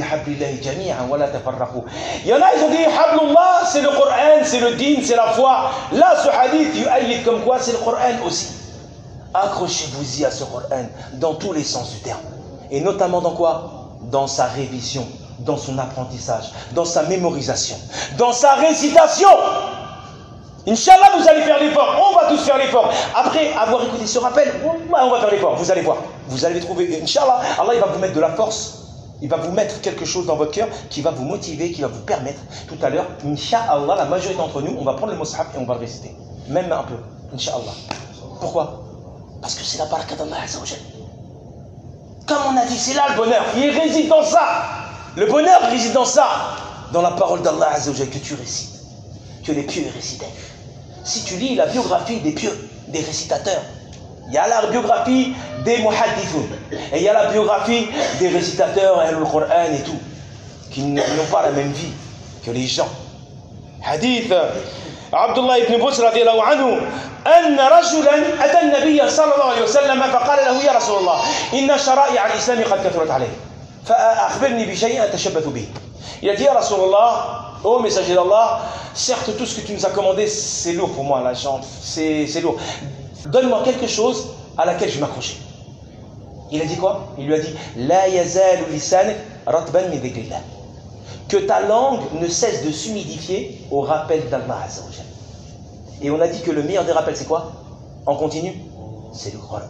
a, ils ont dit Hablullah, c'est le Coran, c'est le din, c'est la foi. Là, ce hadith, yu'ayyid comme quoi, c'est le Coran aussi. Accrochez-vous-y à ce Coran dans tous les sens du terme. Et notamment dans quoi? Dans sa révision, dans son apprentissage, dans sa mémorisation, dans sa récitation. Inch'Allah, vous allez faire l'effort. On va tous faire l'effort. Après avoir écouté ce rappel, on va faire l'effort. Vous allez voir. Vous allez trouver, Inch'Allah, Allah il va vous mettre de la force. Il va vous mettre quelque chose dans votre cœur qui va vous motiver, qui va vous permettre. Tout à l'heure, Inch'Allah, la majorité d'entre nous, on va prendre le mushaf et on va le réciter. Même un peu. Inch'Allah. Pourquoi? Parce que c'est la baraka d'Allah Azza wa Jalla. Comme on a dit, c'est là le bonheur. Il réside dans ça. Le bonheur réside dans ça. Dans la parole d'Allah Azza wa Jalla que tu récites. Que les pieux récitaient. Si tu lis la biographie des pieux, des récitateurs, il y a la biographie des muhaddithoun et il y a la biographie des récitateurs, le Coran et tout. qui n'ont pas la même vie que les gens. Hadith Abdullah ibn Busr radiallahu anhu أن رجلا أتى النبي صلى الله عليه وسلم فقال له يا رسول الله إن شرائع الإسلام قد كثرت عليه فأخبرني بشيء أتشبث به. Il a dit, Ya Rasulallah, ô messager d'Allah, certes tout ce que tu nous as commandé, c'est lourd pour moi, la jambe, c'est lourd. Donne-moi quelque chose à laquelle je m'accrochais. Il a dit quoi? Il lui a dit, La yazalu lisanak ratban min dhikrillah. Que ta langue ne cesse de s'humidifier au rappel d'Allah Azza wa Jalla. Et on a dit que le meilleur des rappels, c'est quoi? En continu, c'est le Coran.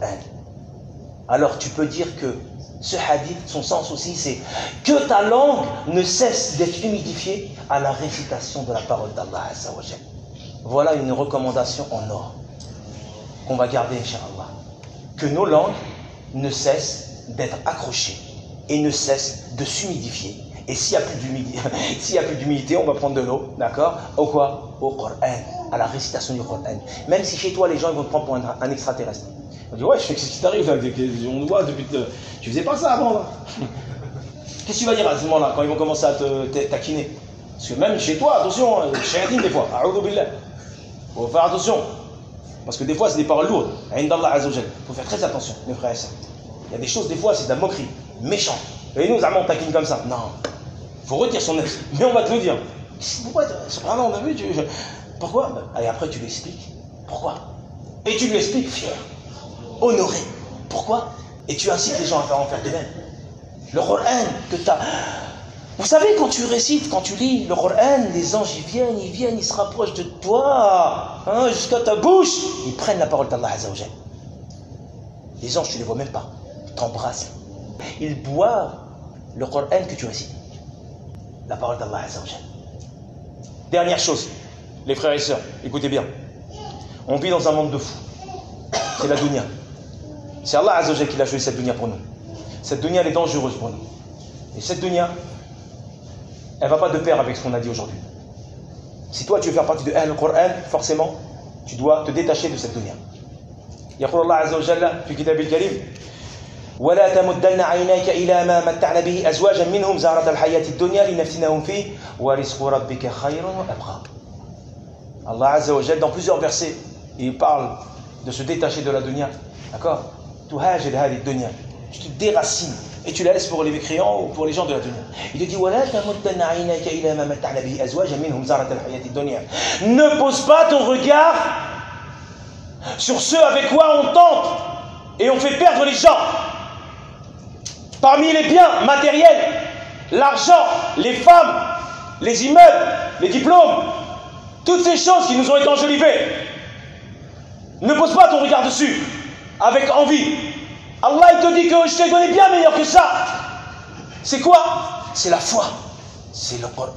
Alors tu peux dire que ce hadith, son sens aussi, c'est que ta langue ne cesse d'être humidifiée à la récitation de la parole d'Allah Azza wa Jalla. Voilà une recommandation en or qu'on va garder, Inch'Allah. Que nos langues ne cessent d'être accrochées et ne cessent de s'humidifier. Et s'il n'y a plus d'humidité, s'il y a plus d'humidité, on va prendre de l'eau, d'accord? Au quoi? Au Coran, à la récitation du Coran. Même si chez toi, les gens ils vont te prendre pour un, un extraterrestre. On dit, ouais, qu'est-ce qui t'arrive? On te voit depuis. Te... Tu faisais pas ça avant, là. Qu'est-ce que tu vas dire à ce moment-là, quand ils vont commencer à te, te taquiner? Parce que même chez toi, attention, shayatine des fois, a'udhu billah. Faut faire attention. Parce que des fois, c'est des paroles lourdes. Indallah Azza wa Jalla. Faut faire très attention, mes frères et sœurs. Il y a des choses, des fois, c'est de la moquerie, méchant. Et nous, on taquine comme ça. Non. Faut retirer son esprit. Mais on va te le dire. Pourquoi? Subhanallah, on a vu. Tu... Pourquoi? Et après, tu lui expliques. Pourquoi? Et tu lui expliques fier, honoré. Pourquoi? Et tu incites les gens à faire en faire de même. Le Coran que tu as. Vous savez, quand tu récites, quand tu lis le Coran, les anges ils viennent, ils viennent, ils se rapprochent de toi, hein, jusqu'à ta bouche. Ils prennent la parole d'Allah Azza wa Jalla. Les anges, tu les vois même pas. Ils t'embrassent. Ils boivent le Coran que tu récites. La parole d'Allah Azza wa Jalla. Dernière chose, les frères et sœurs, écoutez bien. On vit dans un monde de fous. C'est la dunya. C'est Allah Azza wa Jalla qui l'a choisi cette dunya pour nous. Cette dunya, elle est dangereuse pour nous. Et cette dunya, elle ne va pas de pair avec ce qu'on a dit aujourd'hui. Si toi tu veux faire partie de Ahl al-Qur'an, forcément, tu dois te détacher de cette dunya. يقول الله عز وجل في كتابه الكريم ولا تمدن عينيك إلى ما متعنا به أزواجا منهم زهرة الحياة الدنيا لنفتنهم فيه ورزق ربك خير وأبقى. Allah Azza wa Jalla, dans plusieurs versets, il parle de se détacher de la dunya. D'accord? Tuhajir hadi dunya. Tu te déracines et tu la laisses pour les mécréants ou pour les gens de la dunya. Il te dit ne pose pas ton regard sur ceux avec quoi on tente et on fait perdre les gens. Parmi les biens matériels, l'argent, les femmes, les immeubles, les diplômes, toutes ces choses qui nous ont été enjolivées, ne pose pas ton regard dessus avec envie. Allah il te dit que je t'ai donné bien meilleur que ça. C'est quoi? C'est la foi. C'est le Coran.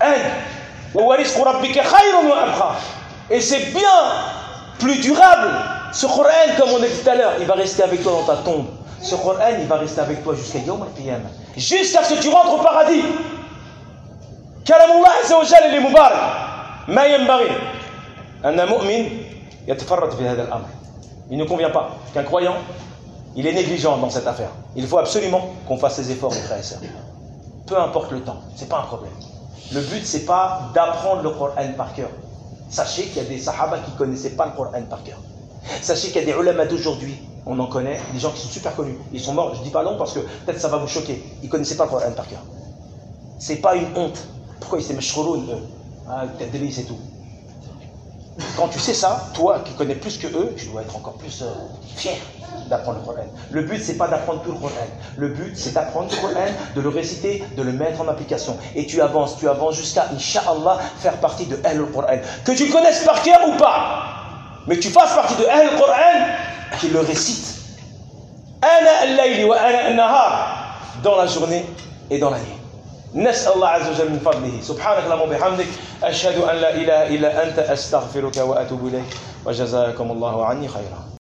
Et c'est bien plus durable. Ce Coran, comme on a dit tout à l'heure, il va rester avec toi dans ta tombe. Ce Coran, il va rester avec toi jusqu'à Yawm al-Qiyamah. Jusqu'à ce que tu rentres au paradis. Kalamullah Azza wa Jalla li mubarak. Ma yanbaghi anna mu'min yatafarrat fi hadha al-amr. Il ne convient pas qu'un croyant il est négligent dans cette affaire. Il faut absolument qu'on fasse ses efforts, mes frères et sœurs. Peu importe le temps, c'est pas un problème. Le but, c'est pas d'apprendre le Coran par cœur. Sachez qu'il y a des sahaba qui ne connaissaient pas le Coran par cœur. Sachez qu'il y a des ulama d'aujourd'hui, on en connaît, des gens qui sont super connus. Ils sont morts, je ne dis pas non parce que peut-être ça va vous choquer. Ils ne connaissaient pas le Coran par cœur. C'est pas une honte. Pourquoi ils étaient mashrouroun, eux? Ah, peut-être des c'est tout. Quand tu sais ça, toi qui connais plus que eux, tu dois être encore plus euh, fier d'apprendre le Coran. Le but, c'est pas d'apprendre tout le Coran. Le but, c'est d'apprendre le Coran, de le réciter, de le mettre en application. Et tu avances, tu avances jusqu'à, Inch'Allah, faire partie de Ahl al-Qur'an. Que tu connaisses par cœur ou pas, mais tu fasses partie de Ahl al-Qur'an qui le récite. Ana al-layli wa ana al-nahar. Dans la journée et dans la nuit. نسأل الله عز وجل من فضله سبحانك اللهم وبحمدك أشهد أن لا إله إلا أنت أستغفرك وأتوب إليك وجزاكم الله عني خيرا.